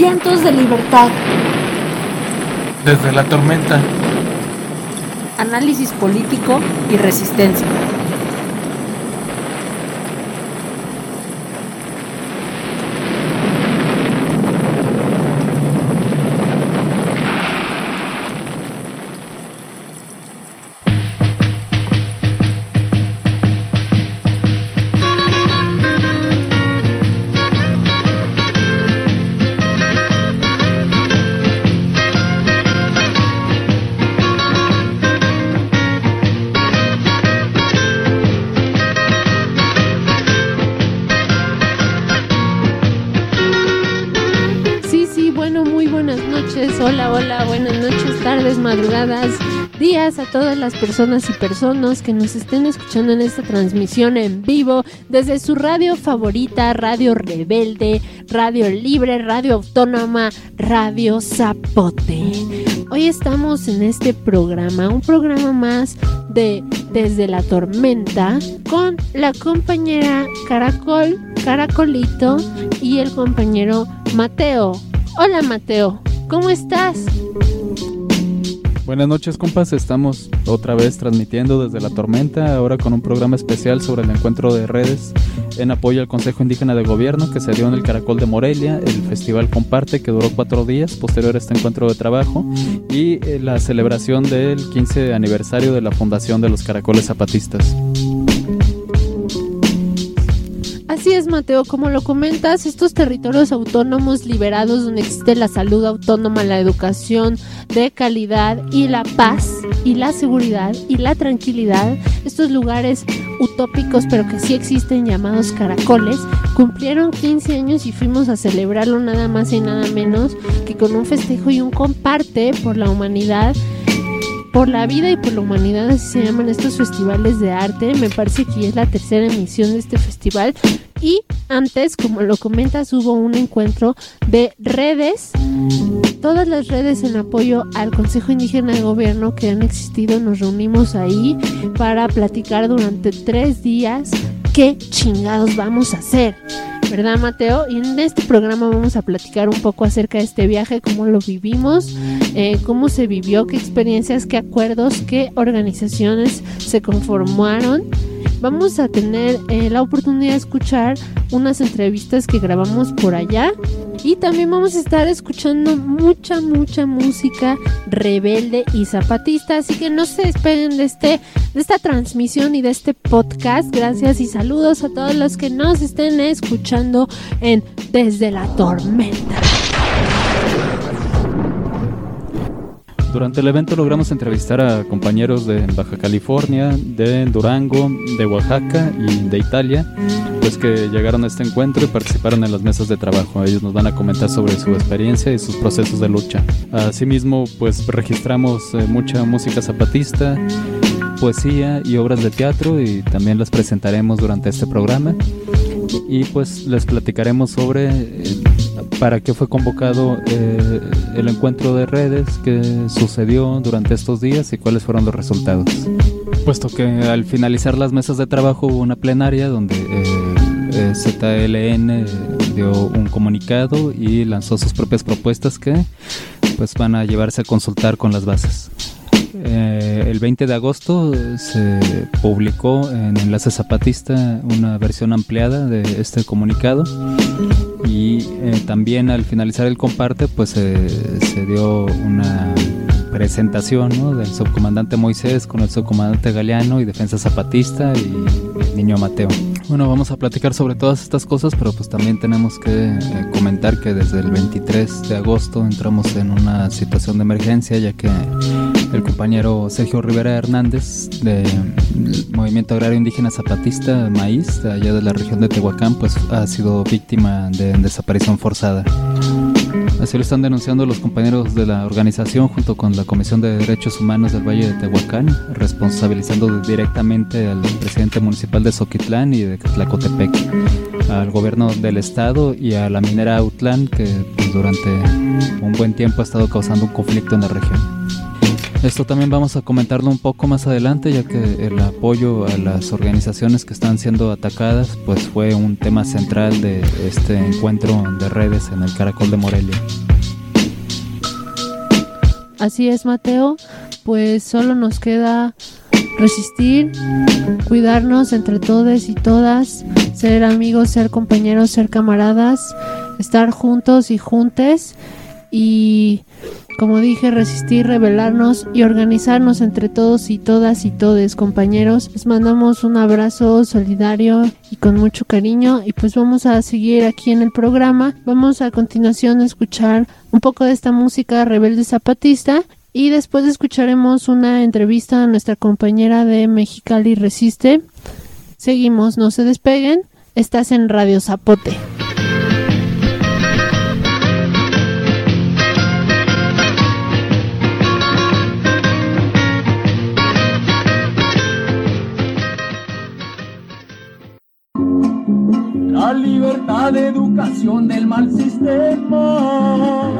Vientos de libertad. Desde la tormenta. Análisis político y resistencia. Hola, buenas noches, tardes, madrugadas, días a todas las personas y personas que nos estén escuchando en esta transmisión en vivo desde su radio favorita, Radio Rebelde, Radio Libre, Radio Autónoma, Radio Zapote. Hoy estamos en este programa, un programa más de Desde la Tormenta, con la compañera Caracolito y el compañero Mateo. Hola Mateo, ¿cómo estás? Buenas noches, compas, estamos otra vez transmitiendo desde la tormenta, ahora con un programa especial sobre el encuentro de redes en apoyo al Consejo Indígena de Gobierno que se dio en el Caracol de Morelia, el Festival Comparte que duró 4 días, posterior a este encuentro de trabajo, y la celebración del 15 aniversario de la fundación de los Caracoles Zapatistas. Así es, Mateo, como lo comentas, estos territorios autónomos liberados donde existe la salud autónoma, la educación de calidad y la paz y la seguridad y la tranquilidad, estos lugares utópicos pero que sí existen llamados caracoles, cumplieron 15 años y fuimos a celebrarlo nada más y nada menos que con un festejo y un comparte por la humanidad, por la vida y por la humanidad, así se llaman estos festivales de arte. Me parece que ya es la 3ª emisión de este festival. Y antes, como lo comentas, hubo un encuentro de redes, todas las redes en apoyo al Consejo Indígena de Gobierno que han existido. Nos reunimos ahí para platicar durante 3 días qué chingados vamos a hacer, ¿verdad, Mateo? Y en este programa vamos a platicar un poco acerca de este viaje, cómo lo vivimos, cómo se vivió, qué experiencias, qué acuerdos, qué organizaciones se conformaron. Vamos a tener la oportunidad de escuchar unas entrevistas que grabamos por allá y también vamos a estar escuchando mucha música rebelde y zapatista, así que no se despeguen de esta transmisión y de este podcast. Gracias y saludos a todos los que nos estén escuchando en Desde la Tormenta. Durante el evento logramos entrevistar a compañeros de Baja California, de Durango, de Oaxaca y de Italia, pues que llegaron a este encuentro y participaron en las mesas de trabajo. Ellos nos van a comentar sobre su experiencia y sus procesos de lucha. Asimismo, pues registramos mucha música zapatista, poesía y obras de teatro, y también las presentaremos durante este programa. Y pues les platicaremos sobre para qué fue convocado el encuentro de redes, qué sucedió durante estos días y cuáles fueron los resultados. Puesto que al finalizar las mesas de trabajo hubo una plenaria donde ZLN dio un comunicado y lanzó sus propias propuestas que pues van a llevarse a consultar con las bases. El 20 de agosto se publicó en Enlace Zapatista una versión ampliada de este comunicado, y también al finalizar el comparte pues se dio una presentación, ¿no?, del subcomandante Moisés con el subcomandante Galeano y Defensa Zapatista y el niño Mateo. Bueno, vamos a platicar sobre todas estas cosas, pero pues también tenemos que comentar que desde el 23 de agosto entramos en una situación de emergencia, ya que el compañero Sergio Rivera Hernández del Movimiento Agrario Indígena Zapatista Maíz, de allá de la región de Tehuacán, pues ha sido víctima de desaparición forzada. Así lo están denunciando los compañeros de la organización junto con la Comisión de Derechos Humanos del Valle de Tehuacán, responsabilizando directamente al presidente municipal de Zoquitlán y de Tlacotepec, al gobierno del estado y a la minera Autlán, que pues, durante un buen tiempo ha estado causando un conflicto en la región. Esto también vamos a comentarlo un poco más adelante, ya que el apoyo a las organizaciones que están siendo atacadas pues fue un tema central de este encuentro de redes en el Caracol de Morelia. Así es, Mateo, pues solo nos queda resistir, cuidarnos entre todos y todas, ser amigos, ser compañeros, ser camaradas, estar juntos y juntes y, como dije, resistir, rebelarnos y organizarnos entre todos y todas y todes, compañeros. Les mandamos un abrazo solidario y con mucho cariño y pues vamos a seguir aquí en el programa. Vamos a continuación a escuchar un poco de esta música rebelde zapatista y después escucharemos una entrevista a nuestra compañera de Mexicali Resiste. Seguimos, no se despeguen, estás en Radio Zapote. La libertad de educación del mal sistema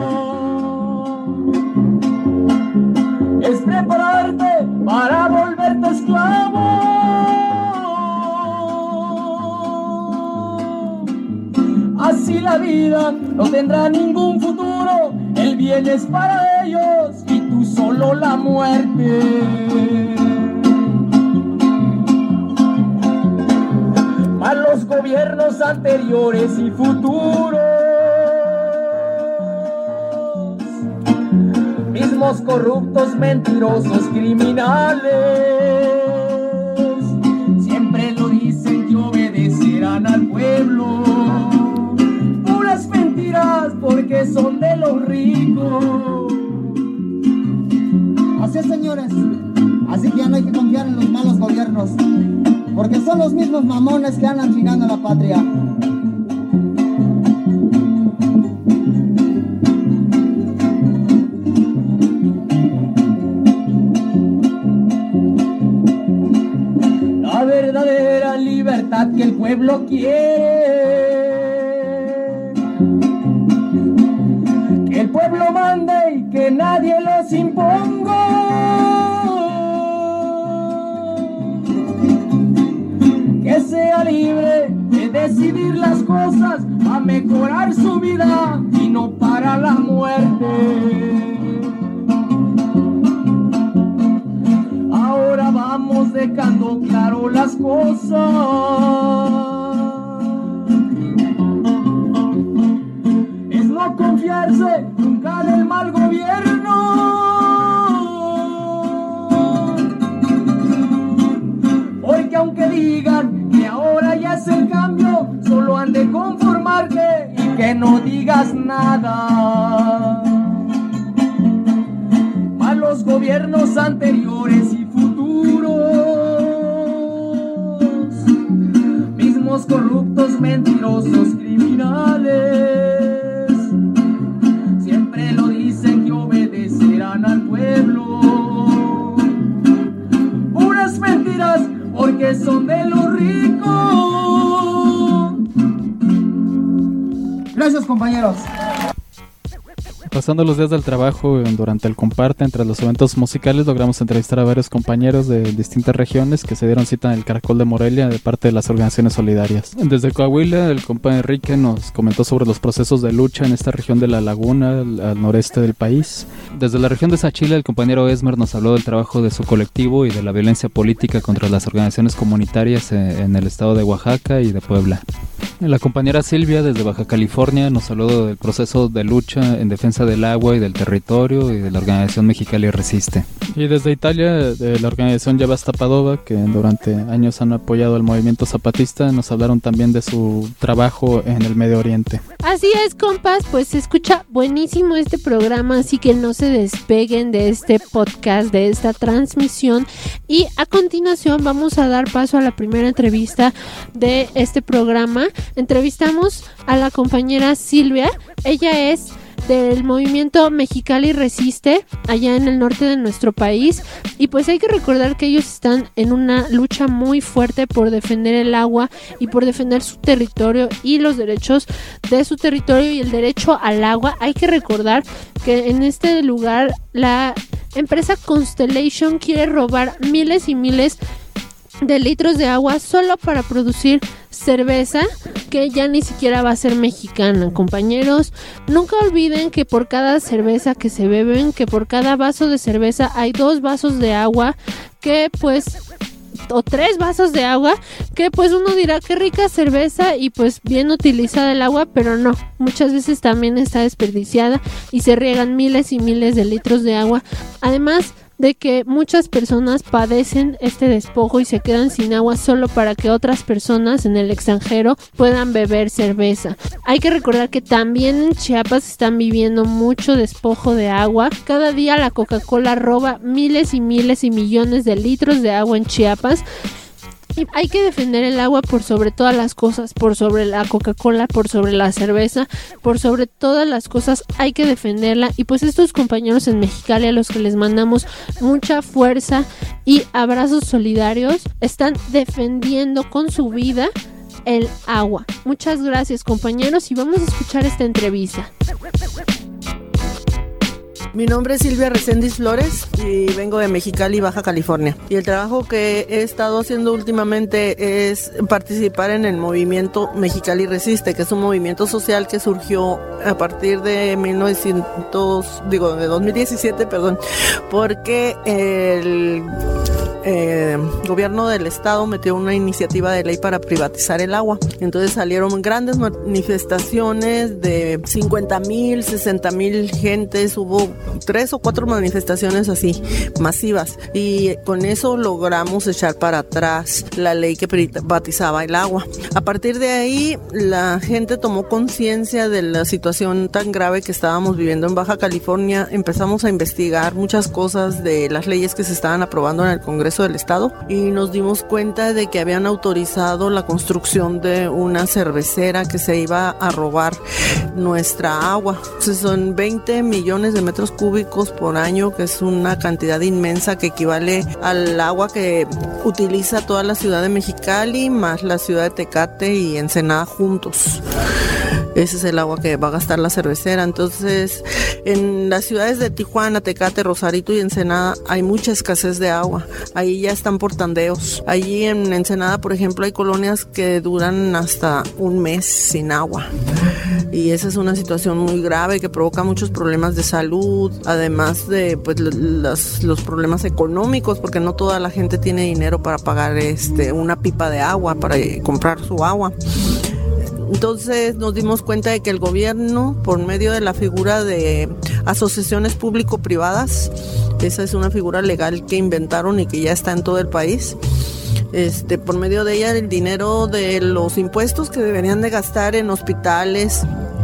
es prepararte para volverte esclavo. Así la vida no tendrá ningún futuro, el bien es para ellos y tú solo la muerte. A los gobiernos anteriores y futuros, mismos corruptos, mentirosos, criminales, siempre lo dicen que obedecerán al pueblo. Puras mentiras porque son de los ricos. Así es, señores, así que ya no hay que confiar en los malos gobiernos, porque son los mismos mamones que andan chingando a la patria. La verdadera libertad que el pueblo quiere, que el pueblo mande y que nadie los imponga. Que sea libre de decidir las cosas, a mejorar su vida y no para la muerte. Ahora vamos dejando claro las cosas. Es no confiarse nunca del mal gobierno. Porque aunque digan que ahora ya es el cambio, solo han de conformarte y que no digas nada. Malos gobiernos anteriores y futuros, mismos corruptos, mentirosos, criminales, siempre lo dicen que obedecerán al pueblo. Puras mentiras porque son de los ricos. Gracias, compañeros. Pasando los días del trabajo durante el Comparte, entre los eventos musicales, logramos entrevistar a varios compañeros de distintas regiones que se dieron cita en el Caracol de Morelia de parte de las organizaciones solidarias. Desde Coahuila, el compa Enrique nos comentó sobre los procesos de lucha en esta región de la Laguna, al noreste del país. Desde la región de Sachila, el compañero Esmer nos habló del trabajo de su colectivo y de la violencia política contra las organizaciones comunitarias en el estado de Oaxaca y de Puebla. La compañera Silvia, desde Baja California, nos habló del proceso de lucha en defensa del agua y del territorio y de la organización Mexicali Resiste. Y desde Italia, de la organización Yabasta Padova, que durante años han apoyado al movimiento zapatista, nos hablaron también de su trabajo en el Medio Oriente. Así es, compas, pues se escucha buenísimo este programa, así que no se despeguen de este podcast, de esta transmisión. Y a continuación vamos a dar paso a la primera entrevista de este programa. Entrevistamos a la compañera Silvia. Ella es del movimiento Mexicali Resiste, allá en el norte de nuestro país, y pues hay que recordar que ellos están en una lucha muy fuerte por defender el agua y por defender su territorio y los derechos de su territorio y el derecho al agua. Hay que recordar que en este lugar la empresa Constellation quiere robar miles y miles de litros de agua solo para producir cerveza que ya ni siquiera va a ser mexicana. Compañeros, nunca olviden que por cada cerveza que se beben, que por cada vaso de cerveza hay 2 vasos de agua, que pues, o 3 vasos de agua, que pues uno dirá qué rica cerveza y pues bien utilizada el agua, pero no, muchas veces también está desperdiciada y se riegan miles y miles de litros de agua. Además de que muchas personas padecen este despojo y se quedan sin agua solo para que otras personas en el extranjero puedan beber cerveza. Hay que recordar que también en Chiapas están viviendo mucho despojo de agua. Cada día la Coca-Cola roba miles y miles y millones de litros de agua en Chiapas. Y hay que defender el agua por sobre todas las cosas, por sobre la Coca-Cola, por sobre la cerveza, por sobre todas las cosas hay que defenderla. Y pues estos compañeros en Mexicali, a los que les mandamos mucha fuerza y abrazos solidarios, están defendiendo con su vida el agua. Muchas gracias, compañeros, y vamos a escuchar esta entrevista. Mi nombre es Silvia Reséndiz Flores y vengo de Mexicali, Baja California. Y el trabajo que he estado haciendo últimamente es participar en el movimiento Mexicali Resiste, que es un movimiento social que surgió a partir de 2017, porque el gobierno del estado metió una iniciativa de ley para privatizar el agua. Entonces salieron grandes manifestaciones de 50,000, 60,000 gentes, hubo 3 o 4 manifestaciones así, masivas, y con eso logramos echar para atrás la ley que privatizaba el agua. A partir de ahí, la gente tomó conciencia de la situación tan grave que estábamos viviendo en Baja California. Empezamos a investigar muchas cosas de las leyes que se estaban aprobando en el Congreso del Estado y nos dimos cuenta de que habían autorizado la construcción de una cervecera que se iba a robar nuestra agua. Entonces son 20 millones de metros cúbicos por año, que es una cantidad inmensa que equivale al agua que utiliza toda la ciudad de Mexicali más la ciudad de Tecate y Ensenada juntos. Ese es el agua que va a gastar la cervecera. Entonces, en las ciudades de Tijuana, Tecate, Rosarito y Ensenada hay mucha escasez de agua. Ahí ya están por tandeos. Allí en Ensenada, por ejemplo, hay colonias que duran hasta un mes sin agua. Y esa es una situación muy grave que provoca muchos problemas de salud, además de pues, los problemas económicos, porque no toda la gente tiene dinero para pagar una pipa de agua, para comprar su agua. Entonces nos dimos cuenta de que el gobierno, por medio de la figura de asociaciones público-privadas, esa es una figura legal que inventaron y que ya está en todo el país, por medio de ella el dinero de los impuestos que deberían de gastar en hospitales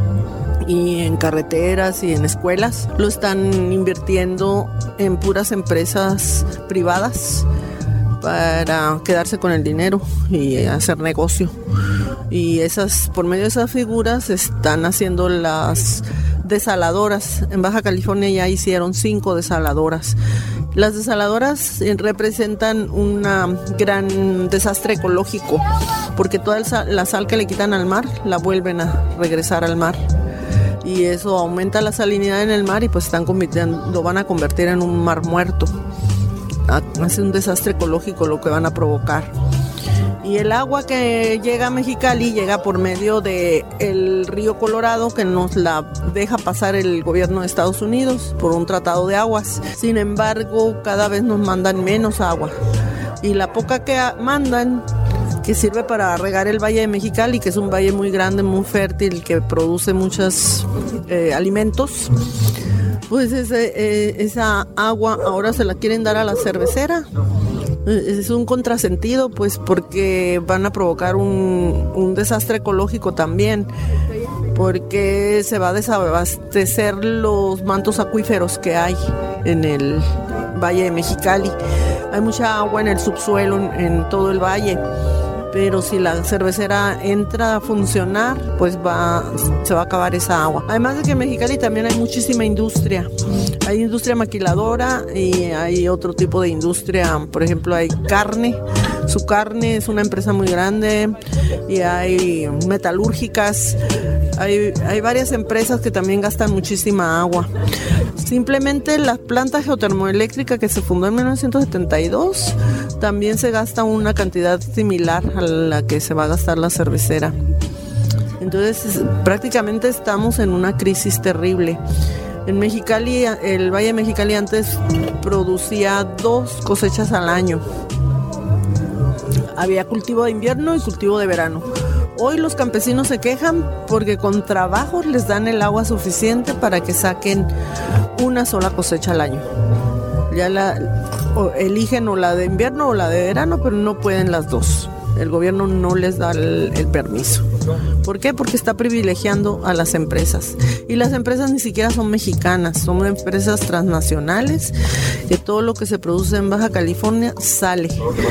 y en carreteras y en escuelas, lo están invirtiendo en puras empresas privadas para quedarse con el dinero y hacer negocio. Y por medio de esas figuras están haciendo las desaladoras. En Baja California ya hicieron 5 desaladoras. Las desaladoras representan un gran desastre ecológico, porque toda la sal que le quitan al mar la vuelven a regresar al mar. Y eso aumenta la salinidad en el mar y pues lo van a convertir en un mar muerto. Hace un desastre ecológico lo que van a provocar. Y el agua que llega a Mexicali llega por medio del río Colorado, que nos la deja pasar el gobierno de Estados Unidos por un tratado de aguas. Sin embargo, cada vez nos mandan menos agua. Y la poca que mandan, que sirve para regar el Valle de Mexicali, que es un valle muy grande, muy fértil, que produce muchos alimentos, pues esa agua ahora se la quieren dar a la cervecera. Es un contrasentido, pues, porque van a provocar un desastre ecológico también, porque se va a desabastecer los mantos acuíferos que hay en el Valle de Mexicali. Hay mucha agua en el subsuelo, en todo el valle, pero si la cervecera entra a funcionar, pues se va a acabar esa agua. Además de que en Mexicali también hay muchísima industria. Hay industria maquiladora y hay otro tipo de industria. Por ejemplo, hay carne. Su carne es una empresa muy grande y hay metalúrgicas. Hay varias empresas que también gastan muchísima agua. Simplemente la planta geotermoeléctrica que se fundó en 1972 también se gasta una cantidad similar a la que se va a gastar la cervecera. Entonces prácticamente estamos en una crisis terrible. En Mexicali, el Valle de Mexicali antes producía 2 cosechas al año. Había cultivo de invierno y cultivo de verano. Hoy los campesinos se quejan porque con trabajo les dan el agua suficiente para que saquen una sola cosecha al año. Ya eligen o la de invierno o la de verano, pero no pueden las dos. El gobierno no les da el permiso. ¿Por qué? Porque está privilegiando a las empresas. Y las empresas ni siquiera son mexicanas, son empresas transnacionales, que todo lo que se produce en Baja California sale.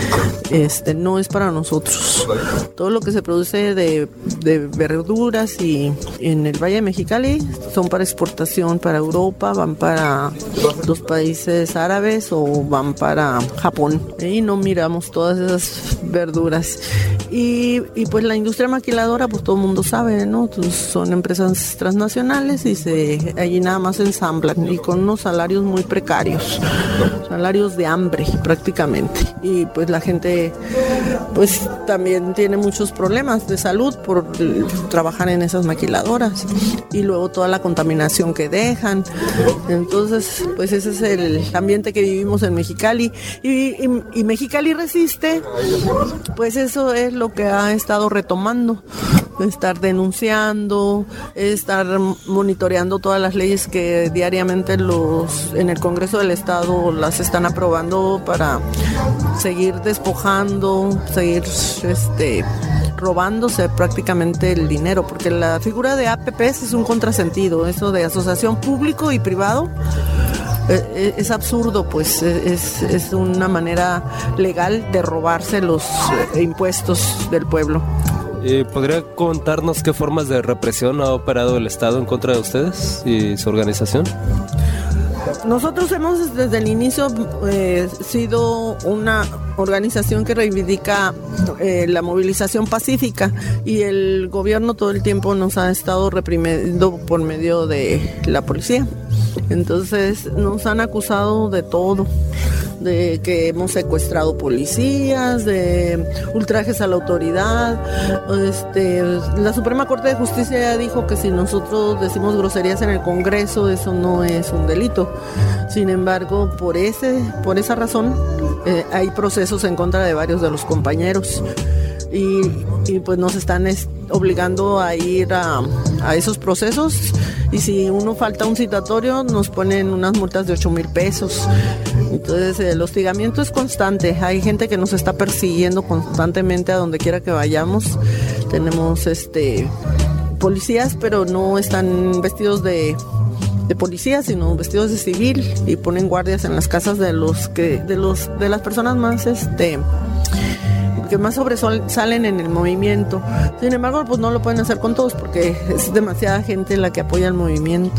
No es para nosotros. Todo lo que se produce de verduras y en el Valle de Mexicali son para exportación para Europa, van para los países árabes o van para Japón. Y no miramos todas esas verduras. Y pues la industria maquiladora, pues todo el mundo sabe, ¿no? Pues son empresas transnacionales y allí nada más ensamblan y con unos salarios muy precarios, salarios de hambre prácticamente. Y pues la gente pues también tiene muchos problemas de salud por trabajar en esas maquiladoras y luego toda la contaminación que dejan. Entonces pues ese es el ambiente que vivimos en Mexicali y Mexicali resiste. Pues eso es lo que ha estado retomando, estar denunciando, estar monitoreando todas las leyes que diariamente en el Congreso del Estado las están aprobando para seguir despojando, seguir robándose prácticamente el dinero, porque la figura de APPs es un contrasentido, eso de asociación público y privado. Es absurdo, pues es una manera legal de robarse los impuestos del pueblo. ¿Podría contarnos qué formas de represión ha operado el Estado en contra de ustedes y su organización? Nosotros hemos desde el inicio sido una organización que reivindica la movilización pacífica y el gobierno todo el tiempo nos ha estado reprimiendo por medio de la policía. Entonces nos han acusado de todo, de que hemos secuestrado policías, de ultrajes a la autoridad. La Suprema Corte de Justicia ya dijo que si nosotros decimos groserías en el Congreso, eso no es un delito. Sin embargo, por esa razón hay procesos en contra de varios de los compañeros. Y pues nos están obligando a ir a esos procesos y si uno falta un citatorio nos ponen unas multas de 8,000 pesos. Entonces el hostigamiento es constante, hay gente que nos está persiguiendo constantemente a donde quiera que vayamos. Tenemos policías, pero no están vestidos de policías, sino vestidos de civil y ponen guardias en las casas de las personas más que más sobresalen en el movimiento. Sin embargo, pues no lo pueden hacer con todos porque es demasiada gente la que apoya el movimiento.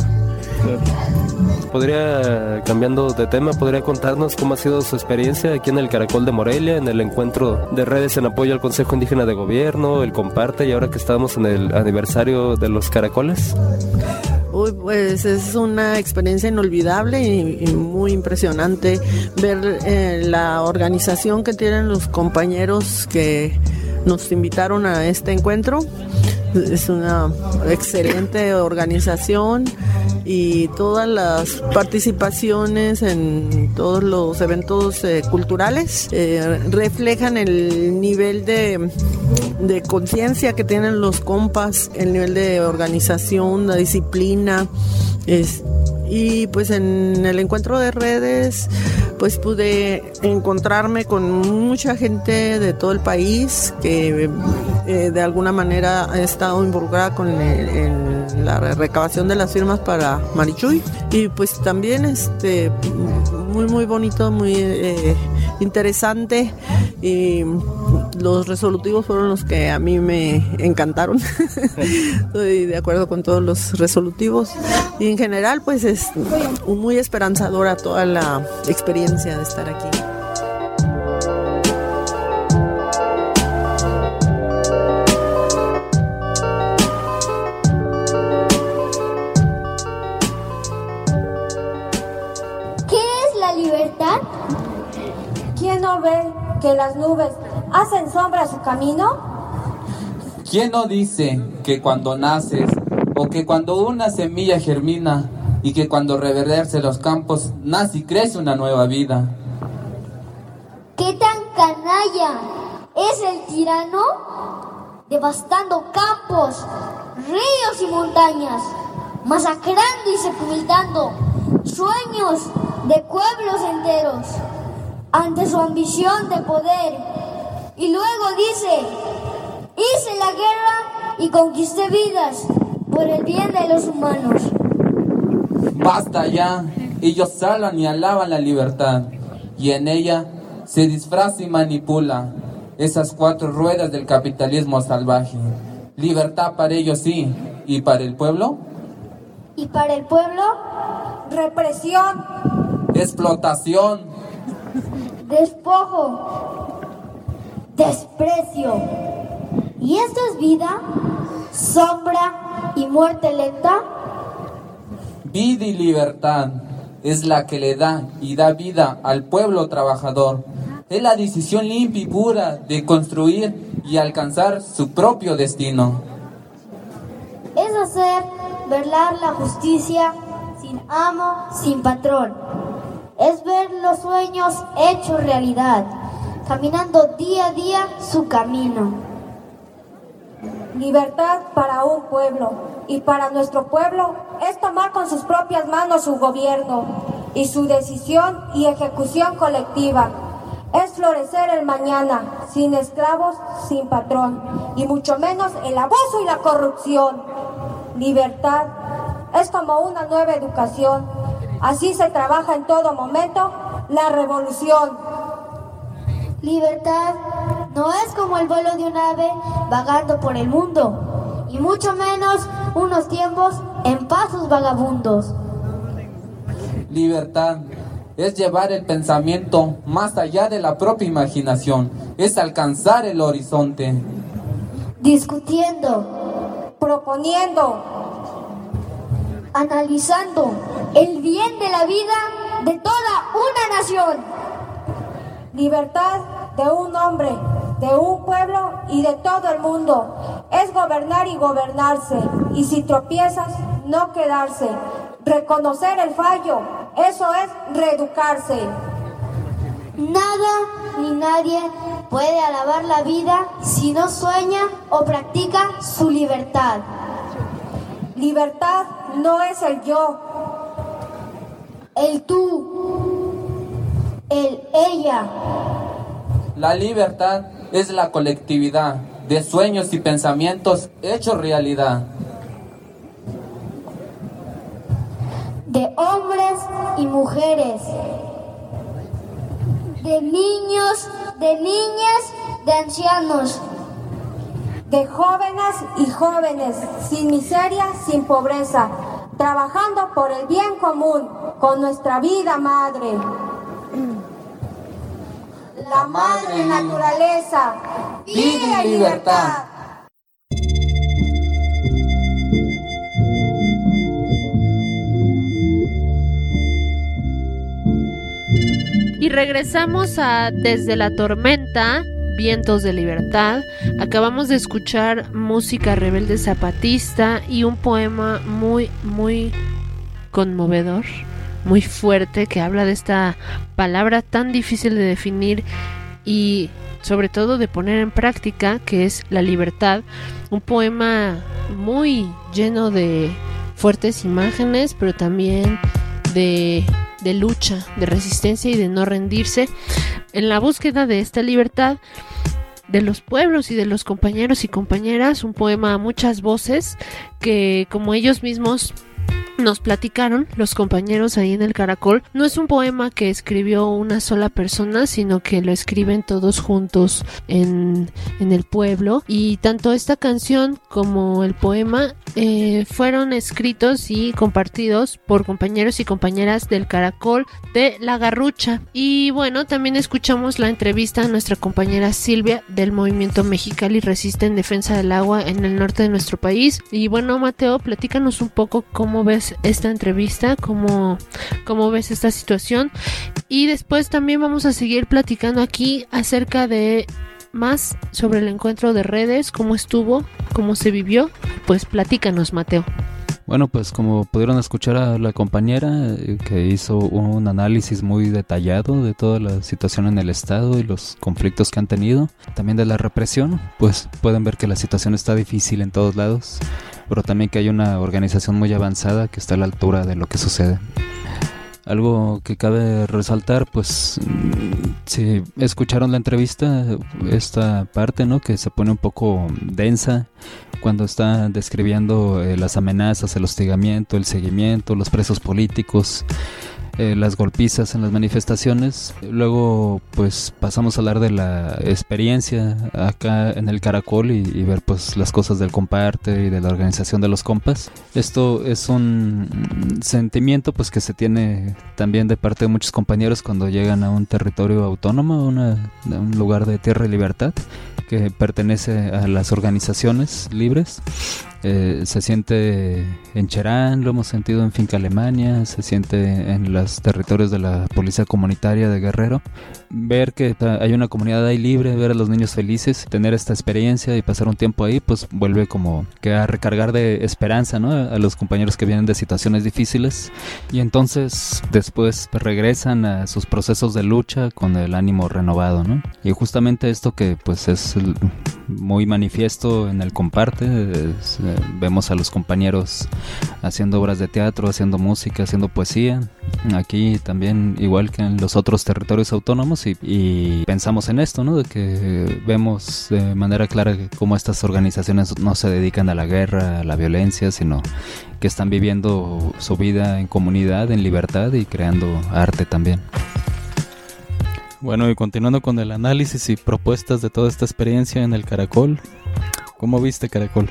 Cambiando de tema, ¿podría contarnos cómo ha sido su experiencia aquí en el Caracol de Morelia, en el encuentro de redes en apoyo al Consejo Indígena de Gobierno, el Comparte, y ahora que estamos en el aniversario de los caracoles? Pues es una experiencia inolvidable y muy impresionante ver la organización que tienen los compañeros que nos invitaron a este encuentro. Es una excelente organización y todas las participaciones en todos los eventos culturales reflejan el nivel de conciencia que tienen los compas, el nivel de organización, la disciplina. Y pues en el encuentro de redes pues pude encontrarme con mucha gente de todo el país que de alguna manera ha estado involucrada con la recabación de las firmas para Marichuy y pues también muy bonito, muy interesante y los resolutivos fueron los que a mí me encantaron. Estoy de acuerdo con todos los resolutivos y en general pues es muy esperanzadora toda la experiencia de estar aquí. que las nubes hacen sombra a su camino? ¿Quién no dice que cuando naces o que cuando una semilla germina y que cuando reverdecen los campos nace y crece una nueva vida? ¿Qué tan canalla es el tirano? Devastando campos, ríos y montañas, masacrando y sepultando sueños de pueblos enteros ante su ambición de poder. Y luego dice: hice la guerra y conquisté vidas por el bien de los humanos. Basta ya, ellos hablan y alaban la libertad, y en ella se disfraza y manipula esas 4 ruedas del capitalismo salvaje. Libertad para ellos sí, ¿y para el pueblo? ¿Y para el pueblo? Represión, explotación, despojo, desprecio. ¿Y esto es vida? ¿Sombra y muerte lenta? Vida y libertad es la que le da y da vida al pueblo trabajador. Es la decisión limpia y pura de construir y alcanzar su propio destino. Es hacer velar la justicia sin amo, sin patrón. Es ver los sueños hechos realidad, caminando día a día su camino. libertad para un pueblo, y para nuestro pueblo es tomar con sus propias manos su gobierno y su decisión y ejecución colectiva. Es florecer el mañana, sin esclavos, sin patrón, y mucho menos el abuso y la corrupción. Libertad es como una nueva educación. Así se trabaja en todo momento la revolución. Libertad no es como el vuelo de un ave vagando por el mundo, y mucho menos unos tiempos en pasos vagabundos. Libertad es llevar el pensamiento más allá de la propia imaginación, es alcanzar el horizonte. Discutiendo, proponiendo, analizando el bien de la vida de toda una nación. Libertad de un hombre, de un pueblo y de todo el mundo. Es gobernar y gobernarse, y si tropiezas, no quedarse. Reconocer el fallo, eso es reeducarse. Nada ni nadie puede alabar la vida si no sueña o practica su libertad. Libertad no es el yo, el tú, el ella. La libertad es la colectividad de sueños y pensamientos hechos realidad. De hombres y mujeres, de niños, de niñas, de ancianos, de jóvenes y jóvenes, sin miseria, sin pobreza, trabajando por el bien común, con nuestra vida madre. La madre naturaleza, vida y libertad. Y regresamos a Desde la Tormenta, Vientos de Libertad. Acabamos de escuchar música rebelde zapatista y un poema muy, muy conmovedor, muy fuerte, que habla de esta palabra tan difícil de definir y sobre todo de poner en práctica, que es la libertad. Un poema muy lleno de fuertes imágenes, pero también de lucha, de resistencia y de no rendirse en la búsqueda de esta libertad de los pueblos y de los compañeros y compañeras. Un poema a muchas voces que, como ellos mismos nos platicaron, los compañeros ahí en el Caracol, no es un poema que escribió una sola persona, sino que lo escriben todos juntos en el pueblo, y tanto esta canción como el poema fueron escritos y compartidos por compañeros y compañeras del Caracol de La Garrucha. Y bueno, también escuchamos la entrevista a nuestra compañera Silvia del Movimiento Mexicali Resiste en Defensa del Agua en el norte de nuestro país. Y bueno, Mateo, platícanos un poco cómo ves pues esta entrevista, cómo ves esta situación, y después también vamos a seguir platicando aquí acerca de más sobre el encuentro de redes, cómo estuvo, cómo se vivió. Pues platícanos, Mateo. Bueno, pues como pudieron escuchar a la compañera que hizo un análisis muy detallado de toda la situación en el estado y los conflictos que han tenido, también de la represión, pues pueden ver que la situación está difícil en todos lados, pero también que hay una organización muy avanzada que está a la altura de lo que sucede. Algo que cabe resaltar, pues si escucharon la entrevista, esta parte, ¿no?, que se pone un poco densa cuando está describiendo las amenazas, el hostigamiento, el seguimiento, los presos políticos, las golpizas en las manifestaciones. Luego pues pasamos a hablar de la experiencia acá en el Caracol y ver pues las cosas del comparte y de la organización de los compas. Esto es un sentimiento pues que se tiene también de parte de muchos compañeros cuando llegan a un territorio autónomo, a un lugar de tierra y libertad que pertenece a las organizaciones libres. Se siente en Cherán, lo hemos sentido en Finca Alemania, se siente en los territorios de la Policía Comunitaria de Guerrero. Ver que hay una comunidad ahí libre, ver a los niños felices, tener esta experiencia y pasar un tiempo ahí, pues vuelve como que a recargar de esperanza, ¿no?, a los compañeros que vienen de situaciones difíciles, y entonces después regresan a sus procesos de lucha con el ánimo renovado, ¿no? Y justamente esto que pues es muy manifiesto en el comparte, vemos a los compañeros haciendo obras de teatro, haciendo música, haciendo poesía, aquí también igual que en los otros territorios autónomos, y pensamos en esto, ¿no?, de que vemos de manera clara cómo estas organizaciones no se dedican a la guerra, a la violencia, sino que están viviendo su vida en comunidad, en libertad y creando arte también. Bueno, y continuando con el análisis y propuestas de toda esta experiencia en el Caracol, ¿cómo viste Caracol?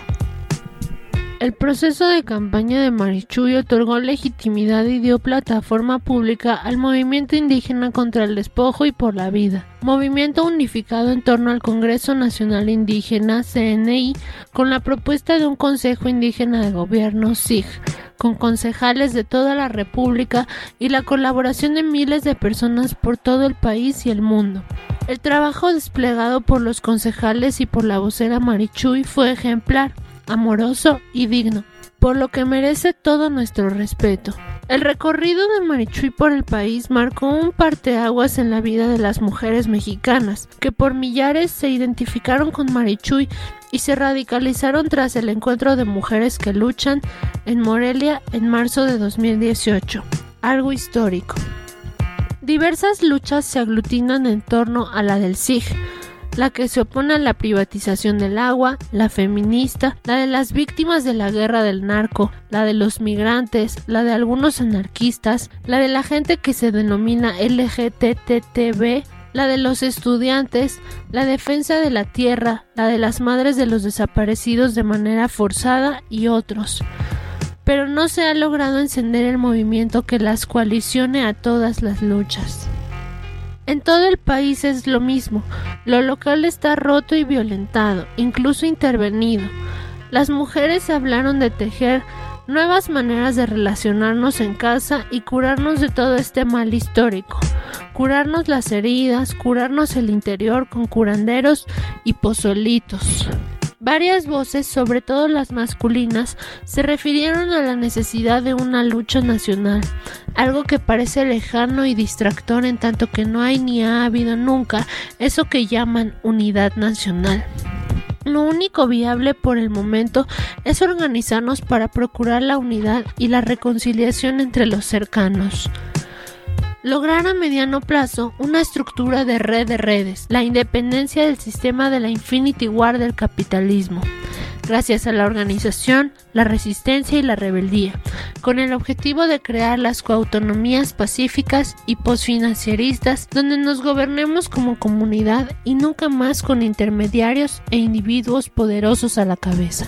El proceso de campaña de Marichuy otorgó legitimidad y dio plataforma pública al movimiento indígena contra el despojo y por la vida, movimiento unificado en torno al Congreso Nacional Indígena, CNI, con la propuesta de un Consejo Indígena de Gobierno, CIG, con concejales de toda la República y la colaboración de miles de personas por todo el país y el mundo. El trabajo desplegado por los concejales y por la vocera Marichuy fue ejemplar, amoroso y digno, por lo que merece todo nuestro respeto. El recorrido de Marichuy por el país marcó un parteaguas en la vida de las mujeres mexicanas, que por millares se identificaron con Marichuy y se radicalizaron tras el encuentro de mujeres que luchan en Morelia en marzo de 2018. Algo histórico. Diversas luchas se aglutinan en torno a la del SIG, la que se opone a la privatización del agua, la feminista, la de las víctimas de la guerra del narco, la de los migrantes, la de algunos anarquistas, la de la gente que se denomina LGTB, la de los estudiantes, la defensa de la tierra, la de las madres de los desaparecidos de manera forzada y otros. Pero no se ha logrado encender el movimiento que las coalicione a todas las luchas. En todo el país es lo mismo, lo local está roto y violentado, incluso intervenido. Las mujeres hablaron de tejer nuevas maneras de relacionarnos en casa y curarnos de todo este mal histórico, curarnos las heridas, curarnos el interior con curanderos y pozolitos. Varias voces, sobre todo las masculinas, se refirieron a la necesidad de una lucha nacional, algo que parece lejano y distractor en tanto que no hay ni ha habido nunca eso que llaman unidad nacional. Lo único viable por el momento es organizarnos para procurar la unidad y la reconciliación entre los cercanos. Lograr a mediano plazo una estructura de red de redes, la independencia del sistema de la Infinity War del capitalismo, gracias a la organización, la resistencia y la rebeldía, con el objetivo de crear las coautonomías pacíficas y posfinancieristas donde nos gobernemos como comunidad y nunca más con intermediarios e individuos poderosos a la cabeza.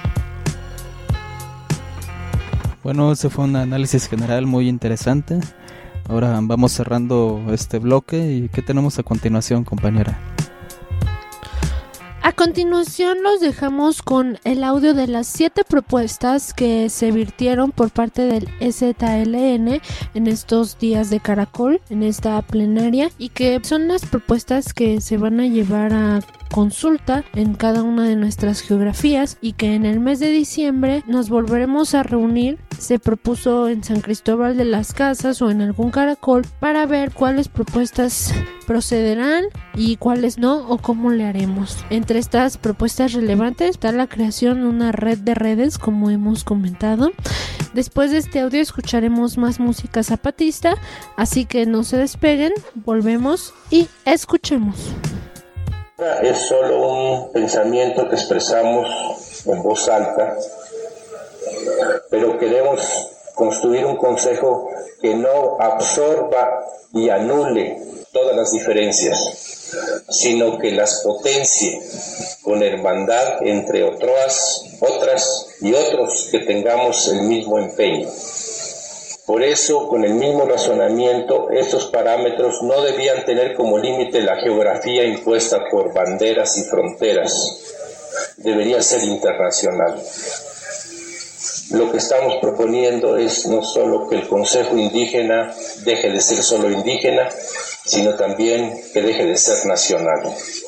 Bueno, ese fue un análisis general muy interesante. Ahora vamos cerrando este bloque y ¿qué tenemos a continuación, compañera? A continuación los dejamos con el audio de las 7 propuestas que se virtieron por parte del EZLN en estos días de Caracol, en esta plenaria, y que son las propuestas que se van a llevar a consulta en cada una de nuestras geografías y que en el mes de diciembre nos volveremos a reunir. Se propuso en San Cristóbal de las Casas o en algún caracol para ver cuáles propuestas procederán y cuáles no, o cómo le haremos. Entre estas propuestas relevantes está la creación de una red de redes, como hemos comentado. Después de este audio escucharemos más música zapatista, así que no se despeguen, volvemos y escuchemos. Es solo un pensamiento que expresamos en voz alta, pero queremos construir un consejo que no absorba y anule todas las diferencias, sino que las potencie con hermandad entre otras y otros que tengamos el mismo empeño. Por eso, con el mismo razonamiento, estos parámetros no debían tener como límite la geografía impuesta por banderas y fronteras. Debería ser internacional. Lo que estamos proponiendo es no solo que el Consejo Indígena deje de ser solo indígena, sino también que deje de ser nacional.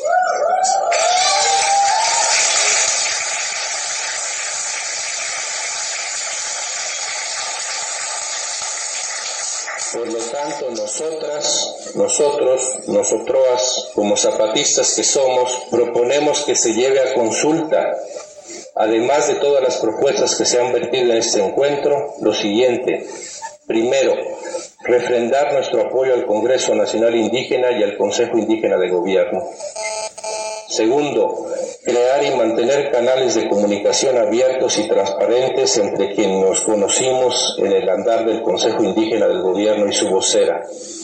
Por lo tanto, nosotros, como zapatistas que somos, proponemos que se lleve a consulta, además de todas las propuestas que se han vertido en este encuentro, lo siguiente. Primero, refrendar nuestro apoyo al Congreso Nacional Indígena y al Consejo Indígena de Gobierno. Segundo, crear y mantener canales de comunicación abiertos y transparentes entre quienes nos conocimos en el andar del Consejo Indígena del Gobierno y su vocera.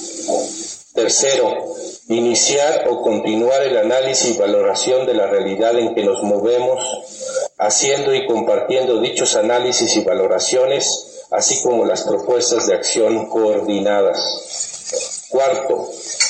Tercero, iniciar o continuar el análisis y valoración de la realidad en que nos movemos, haciendo y compartiendo dichos análisis y valoraciones, así como las propuestas de acción coordinadas. Cuarto,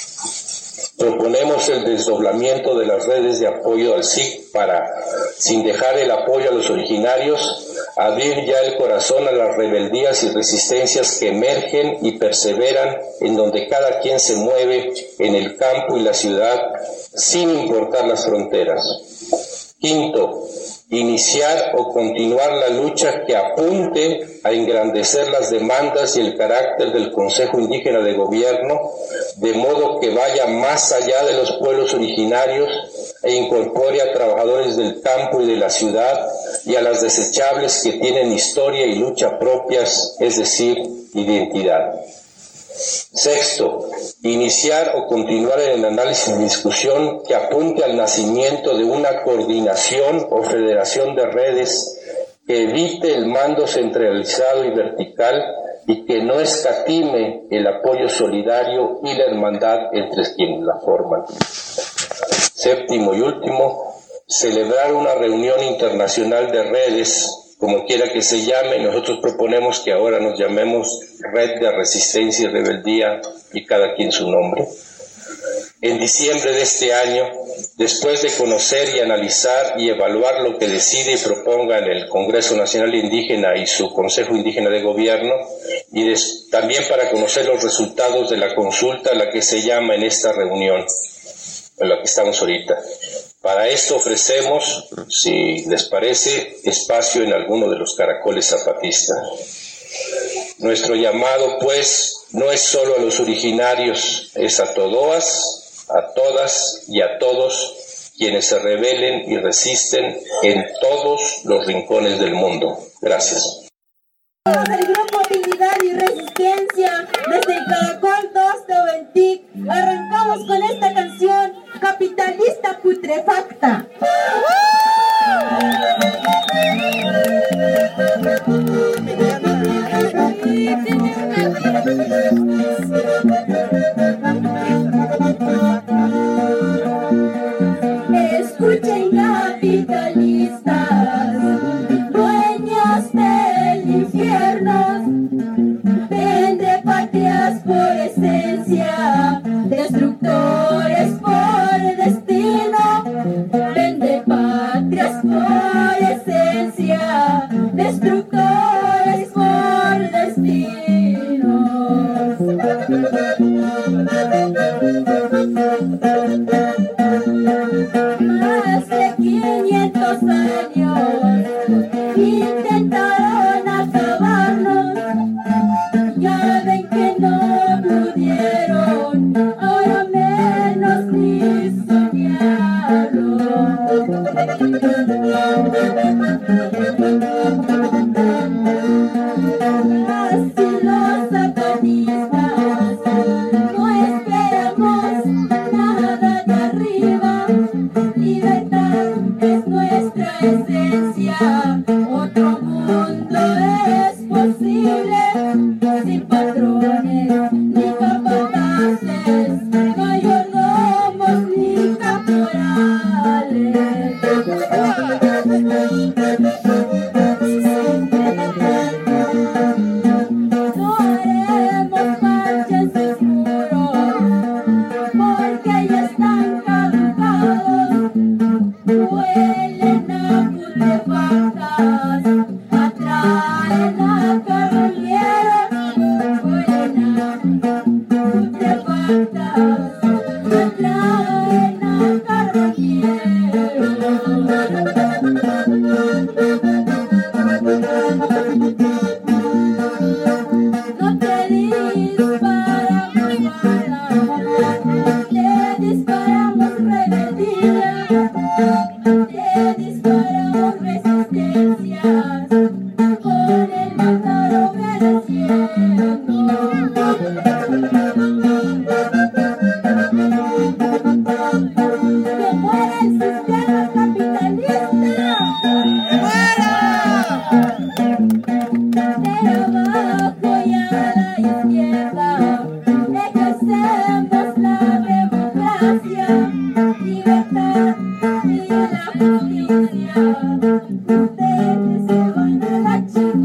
proponemos el desdoblamiento de las redes de apoyo al SIC para, sin dejar el apoyo a los originarios, abrir ya el corazón a las rebeldías y resistencias que emergen y perseveran en donde cada quien se mueve en el campo y la ciudad, sin importar las fronteras. Quinto, iniciar o continuar la lucha que apunte a engrandecer las demandas y el carácter del Consejo Indígena de Gobierno, de modo que vaya más allá de los pueblos originarios e incorpore a trabajadores del campo y de la ciudad y a las desechables que tienen historia y lucha propias, es decir, identidad. Sexto, iniciar o continuar en el análisis y discusión que apunte al nacimiento de una coordinación o federación de redes que evite el mando centralizado y vertical y que no escatime el apoyo solidario y la hermandad entre quienes la forman. Séptimo y último, celebrar una reunión internacional de redes, como quiera que se llame. Nosotros proponemos que ahora nos llamemos Red de Resistencia y Rebeldía y cada quien su nombre. En diciembre de este año, después de conocer y analizar y evaluar lo que decide y proponga en el Congreso Nacional Indígena y su Consejo Indígena de Gobierno, y también para conocer los resultados de la consulta a la que se llama en esta reunión, en la que estamos ahorita. Para esto ofrecemos, si les parece, espacio en alguno de los caracoles zapatistas. Nuestro llamado, pues, no es solo a los originarios, es a todas y a todos quienes se rebelen y resisten en todos los rincones del mundo. Gracias. El Grupo Dignidad y Resistencia desde el Caracol 2 de Oventic arrancamos con esta canción capitalista putrefacta. Escuchen, capitalistas, dueños del infierno, vende patrias por esencia, destructores por destino, vende decencia, destructores por destinos. Más de 500 años intentaron acabarnos, ya ven que no pudieron, ahora menos ni soñarlo. Así los zapatistas no esperamos nada de arriba, libertad es nuestra esencia, otro mundo es posible, sin patrones ni capataces, mayordomos ni caporales. No haremos marchas sus muros, porque ya están caducados, huelen a putrefactas, atraen a carroñeros, huelen a putrefactas, atraen a no te disparamos balas, te disparamos rebeldía, te disparamos resistencias, con el matar obedeciendo. ¡Que muera el sistema capitalista! ¡Muera! De abajo y a la izquierda ejercemos la democracia, libertad y la justicia. Ustedes se van a la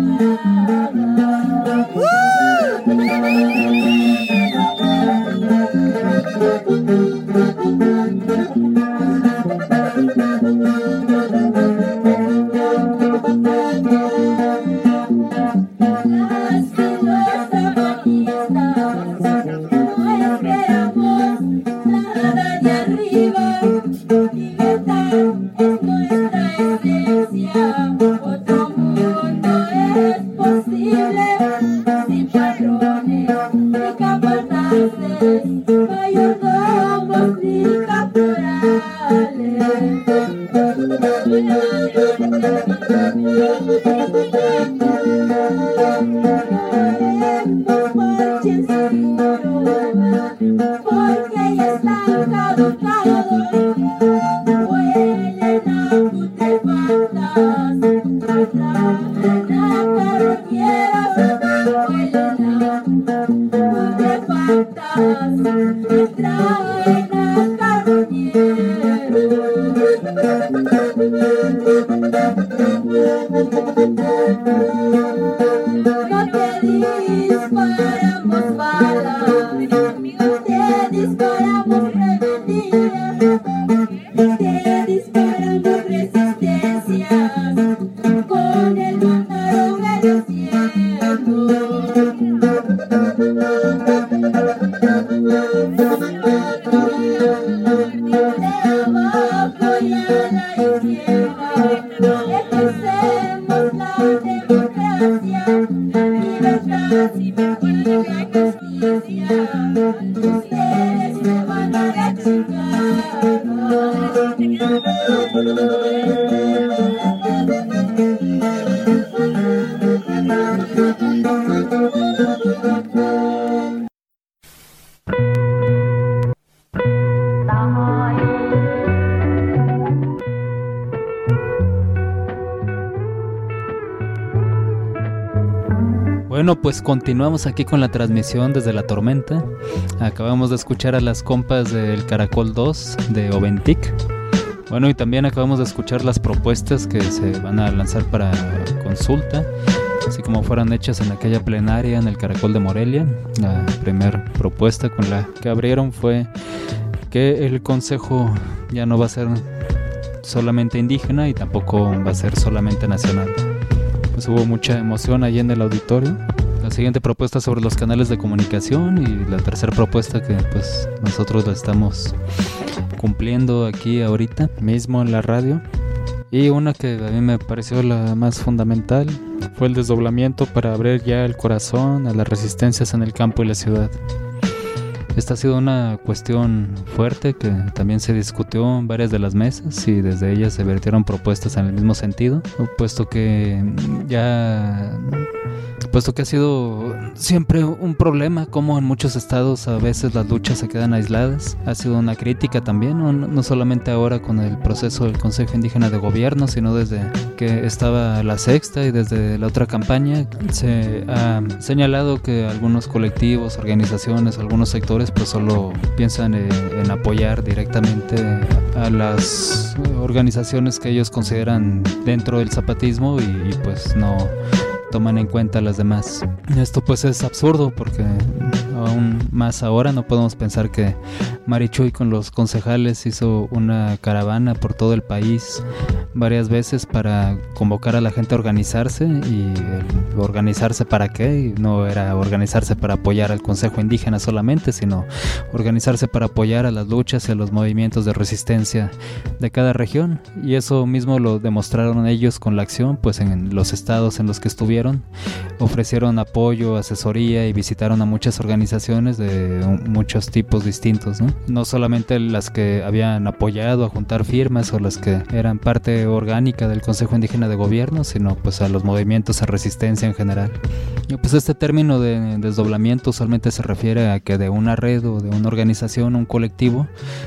otro mundo es posible, sin patrones ni capataces, mayordomos ni caporales. Marchen seguros, porque ya están caducados, huelen a putrefactas, atraen a carroñeros, huelen a putrefactas, atraen a no te disparamos balas, te disparamos rebeldía, te disparamos resistencias, con el matar obedeciendo. De abajo y a la izquierda ejercemos la democracia, libertad y la justicia. Ustedes se van a la Bueno, pues continuamos aquí con la transmisión desde la tormenta. Acabamos de escuchar a las compas del Caracol 2 de Oventic. Bueno, y también acabamos de escuchar las propuestas que se van a lanzar para consulta, así como fueron hechas en aquella plenaria en el Caracol de Morelia. La primera propuesta con la que abrieron fue que el consejo ya no va a ser solamente indígena y tampoco va a ser solamente nacional. Pues hubo mucha emoción ahí en el auditorio. La siguiente propuesta sobre los canales de comunicación y la tercera propuesta que pues nosotros la estamos cumpliendo aquí ahorita mismo en la radio. Y una que a mí me pareció la más fundamental fue el desdoblamiento para abrir ya el corazón a las resistencias en el campo y la ciudad. Esta ha sido una cuestión fuerte que también se discutió en varias de las mesas y desde ellas se vertieron propuestas en el mismo sentido, puesto que ha sido siempre un problema como en muchos estados a veces las luchas se quedan aisladas. Ha sido una crítica también, no solamente ahora con el proceso del Consejo Indígena de Gobierno, sino desde que estaba la sexta y desde la otra campaña se ha señalado que algunos colectivos, organizaciones, algunos sectores pues solo piensan en apoyar directamente a las organizaciones que ellos consideran dentro del zapatismo y pues no toman en cuenta a las demás. Esto pues es absurdo porque aún más ahora no podemos pensar que Marichuy con los concejales hizo una caravana por todo el país varias veces para convocar a la gente a organizarse y organizarse para qué, y no era organizarse para apoyar al Consejo Indígena solamente, sino organizarse para apoyar a las luchas y a los movimientos de resistencia de cada región, y eso mismo lo demostraron ellos con la acción, pues en los estados en los que estuvieron ofrecieron apoyo, asesoría y visitaron a muchas organizaciones de muchos tipos distintos, no solamente las que habían apoyado a juntar firmas o las que eran parte orgánica del Consejo Indígena de Gobierno, sino pues a los movimientos de resistencia en general. Y pues este término de desdoblamiento usualmente se refiere a que de una red o de una organización, un colectivo,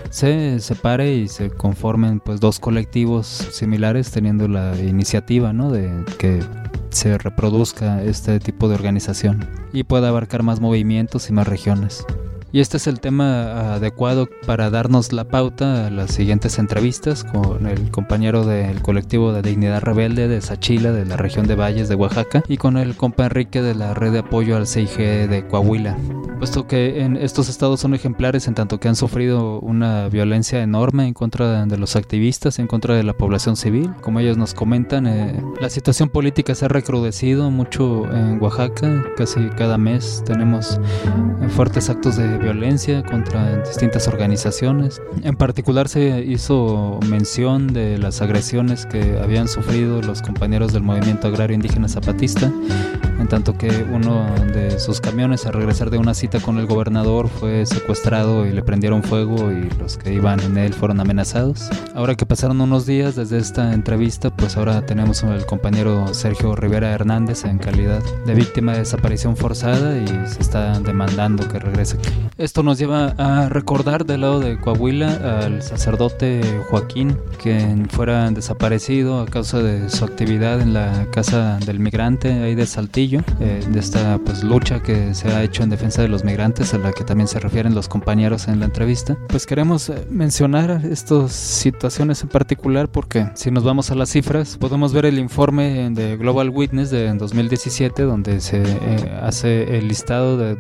se separe y se conformen pues dos colectivos similares teniendo la iniciativa, de que se reproduzca este tipo de organización y pueda abarcar más movimientos y más regiones. Y este es el tema adecuado para darnos la pauta a las siguientes entrevistas con el compañero del colectivo de Dignidad Rebelde de Sachila, de la región de Valles de Oaxaca, y con el compa Enrique de la red de apoyo al CIG de Coahuila, puesto que en estos estados son ejemplares en tanto que han sufrido una violencia enorme en contra de los activistas, en contra de la población civil. Como ellos nos comentan, la situación política se ha recrudecido mucho en Oaxaca. Casi cada mes tenemos fuertes actos de violencia contra distintas organizaciones. En particular se hizo mención de las agresiones que habían sufrido los compañeros del Movimiento Agrario Indígena Zapatista, en tanto que uno de sus camiones al regresar de una cita con el gobernador fue secuestrado y le prendieron fuego y los que iban en él fueron amenazados. Ahora que pasaron unos días desde esta entrevista, pues ahora tenemos al compañero Sergio Rivera Hernández en calidad de víctima de desaparición forzada y se está demandando que regrese. Esto nos lleva a recordar del lado de Coahuila al sacerdote Joaquín, quien fuera desaparecido a causa de su actividad en la Casa del Migrante ahí de Saltillo, de esta pues lucha que se ha hecho en defensa de los migrantes, a la que también se refieren los compañeros en la entrevista. Pues queremos mencionar estas situaciones en particular porque si nos vamos a las cifras podemos ver el informe de Global Witness de 2017, donde se hace el listado de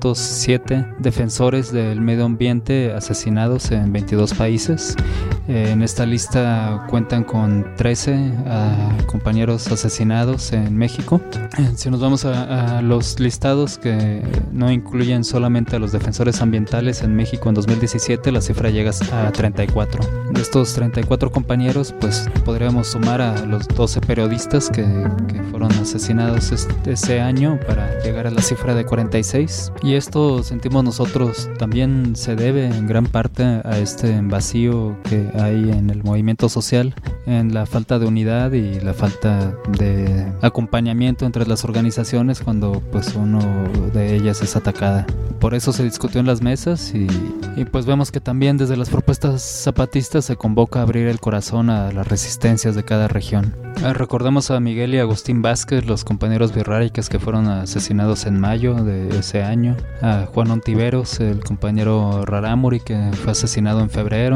207 defensores del medio ambiente asesinados en 22 países. En esta lista cuentan con 13 compañeros asesinados en México. Si nos vamos a los listados que no incluyen solamente a los defensores ambientales en México en 2017, la cifra llega a 34. De estos 34 compañeros, pues podríamos sumar a los 12 periodistas que fueron asesinados ese año para llegar a la cifra de 46. Y esto sentimos nosotros también se debe en gran parte a este vacío que hay en el movimiento social, en la falta de unidad y la falta de acompañamiento entre las organizaciones cuando pues uno de ellas es atacada. Por eso se discutió en las mesas y pues vemos que también desde las propuestas zapatistas se convoca a abrir el corazón a las resistencias de cada región. Recordemos a Miguel y Agustín Vázquez, los compañeros birráricas que fueron asesinados en mayo de ese año, a Juan Ontiveros, el compañero Rarámuri, que fue asesinado en febrero,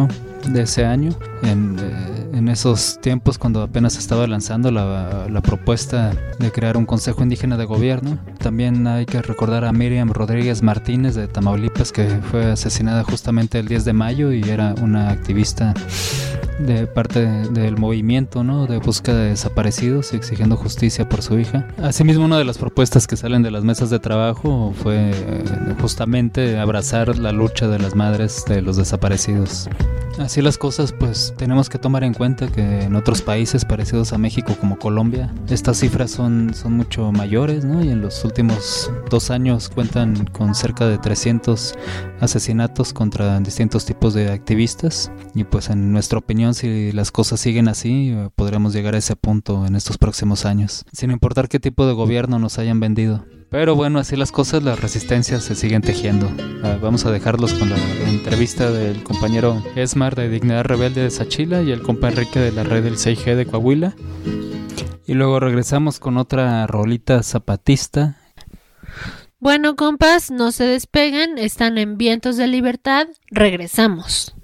de ese año. En esos tiempos, cuando apenas estaba lanzando la propuesta de crear un Consejo Indígena de Gobierno. También hay que recordar a Miriam Rodríguez Martínez de Tamaulipas, que fue asesinada justamente el 10 de mayo y era una activista de parte del movimiento, ¿no?, de búsqueda de desaparecidos y exigiendo justicia por su hija. Asimismo, una de las propuestas que salen de las mesas de trabajo fue justamente abrazar la lucha de las madres de los desaparecidos. Así las cosas, pues tenemos que tomar en cuenta que en otros países parecidos a México, como Colombia, estas cifras son mucho mayores, ¿no? Y en los últimos 2 años cuentan con cerca de 300 asesinatos contra distintos tipos de activistas. Y pues en nuestra opinión, si las cosas siguen así, podremos llegar a ese punto en estos próximos años, sin importar qué tipo de gobierno nos hayan vendido. Pero bueno, así las cosas, las resistencias se siguen tejiendo. Vamos a dejarlos con la entrevista del compañero Esmar de Dignidad Rebelde de Sachila y el compa Enrique de la red del 6G de Coahuila. Y luego regresamos con otra rolita zapatista. Bueno, compas, no se despeguen, están en Vientos de Libertad, regresamos.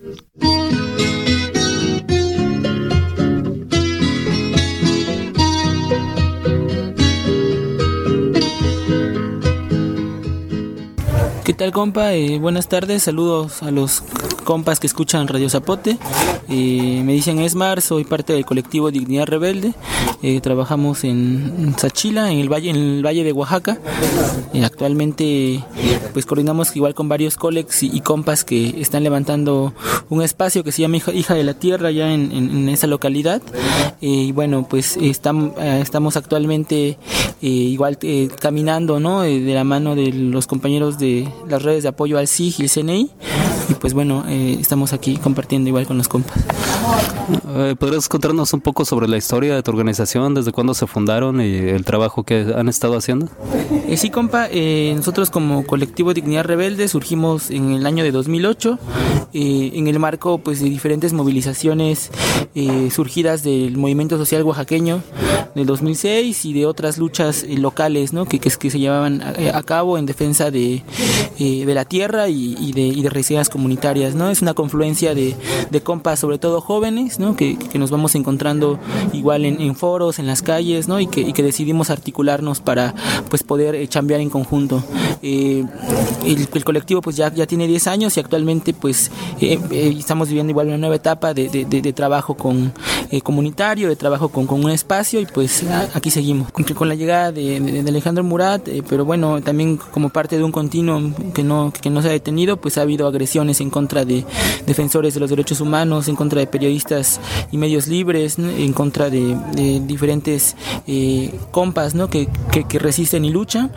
¿Qué tal, compa? Buenas tardes, saludos a los compas que escuchan Radio Zapote. Me dicen Esmar, soy parte del colectivo Dignidad Rebelde. Trabajamos en Sachila, en el valle de Oaxaca. Actualmente pues coordinamos igual con varios colegs y compas que están levantando un espacio que se llama Hija de la Tierra ya en esa localidad. Y bueno, pues estamos actualmente igual caminando, ¿no?, de la mano de los compañeros de las redes de apoyo al SIG y el CNI. Y pues bueno, estamos aquí compartiendo igual con los compas. ¿Podrías contarnos un poco sobre la historia de tu organización, desde cuándo se fundaron y el trabajo que han estado haciendo? Sí, compa, nosotros como colectivo Dignidad Rebelde surgimos en el año de 2008, en el marco pues de diferentes movilizaciones surgidas del movimiento social oaxaqueño del 2006 y de otras luchas locales, ¿no?, que se llevaban a cabo en defensa de la tierra y de residencias comunitarias, ¿no? Es una confluencia de compas, sobre todo jóvenes, ¿no?, que nos vamos encontrando igual en foros, en las calles, ¿no?, y que decidimos articularnos para pues poder chambear en conjunto. El colectivo pues ya tiene 10 años y actualmente pues estamos viviendo igual una nueva etapa de trabajo comunitario, de trabajo con un espacio, y pues aquí seguimos con la llegada de Alejandro Murat, pero bueno, también como parte de un continuo que no se ha detenido, pues ha habido agresiones en contra de defensores de los derechos humanos, en contra de periodistas y medios libres, ¿no?, en contra de diferentes compas, ¿no?, que resisten y luchan.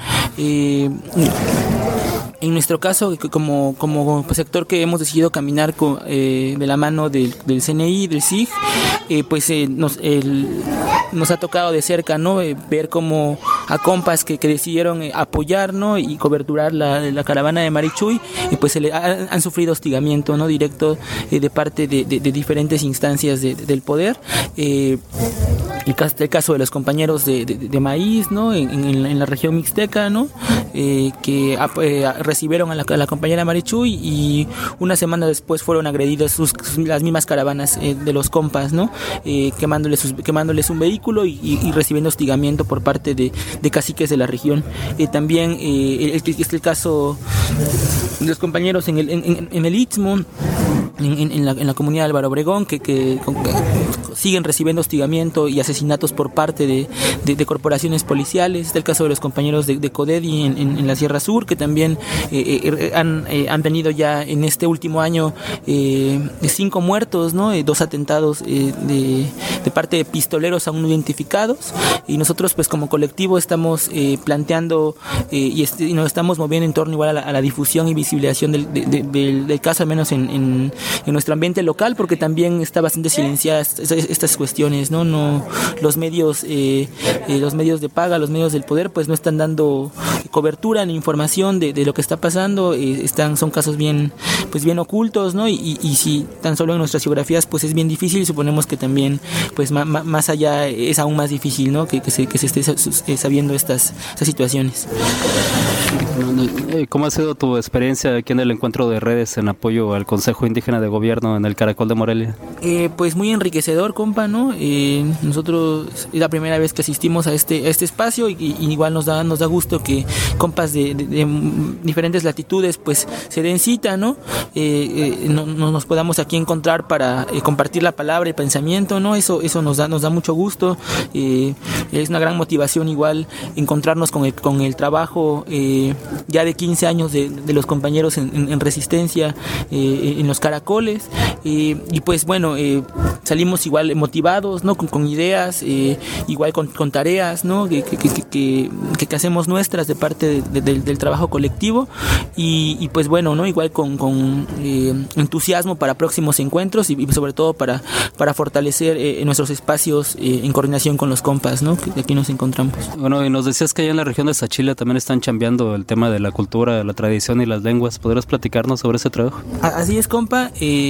En nuestro caso, como sector que hemos decidido caminar de la mano del CNI, del SIG, pues nos ha tocado de cerca, ¿no?, ver cómo a compas que decidieron apoyar, ¿no?, y coberturar la caravana de Marichuy, y pues han sufrido hostigamiento, ¿no?, directo de parte de diferentes instancias del poder. El caso de los compañeros de Maíz, ¿no?, en la región mixteca, ¿no?, que recibieron a la compañera Marichuy y una semana después fueron agredidas las mismas caravanas de los compas, ¿no?, quemándoles un vehículo y recibiendo hostigamiento por parte de caciques de la región. También el caso de los compañeros en el Istmo, en la comunidad de Álvaro Obregón, que siguen recibiendo hostigamiento y asesinatos por parte de corporaciones policiales. Está el caso de los compañeros de Codedi en la Sierra Sur, que también han tenido ya en este último año 5 muertos, ¿no?, 2 atentados de parte de pistoleros aún no identificados, y nosotros pues como colectivo estamos planteando y nos estamos moviendo en torno igual a la difusión y visibilización del caso, al menos en nuestro ambiente local, porque también está bastante silenciadas estas cuestiones, ¿no? Los medios de paga, los medios del poder, pues no están dando cobertura ni información de lo que está pasando. Son casos bien ocultos, ¿no? Y si tan solo en nuestras geografías pues es bien difícil, suponemos que también pues más allá es aún más difícil, ¿no? Que se esté sabiendo estas situaciones. ¿Cómo ha sido tu experiencia aquí en el encuentro de redes en apoyo al Consejo Indígena de Gobierno en el Caracol de Morelia? Pues muy enriquecedor, compa, ¿no? Nosotros es la primera vez que asistimos a este espacio y igual nos da gusto que compas de diferentes latitudes pues se den cita, ¿no? Nos podamos aquí encontrar para compartir la palabra y pensamiento, ¿no? Eso nos da mucho gusto. Es una gran motivación igual encontrarnos con el trabajo ya de 15 años de los compañeros en resistencia en los caracoles, y pues bueno, salimos igual motivados, ¿no? Con ideas, igual con tareas, ¿no? que hacemos nuestras de parte del trabajo colectivo, y pues bueno, ¿no? Igual con entusiasmo para próximos encuentros y sobre todo para fortalecer nuestros espacios en coordinación con los compas, ¿no? Que aquí nos encontramos. Bueno, y nos decías que allá en la región de Sachila también están chambeando el tema de la cultura, la tradición y las lenguas. ¿Podrías platicarnos sobre ese trabajo? Así es, compa.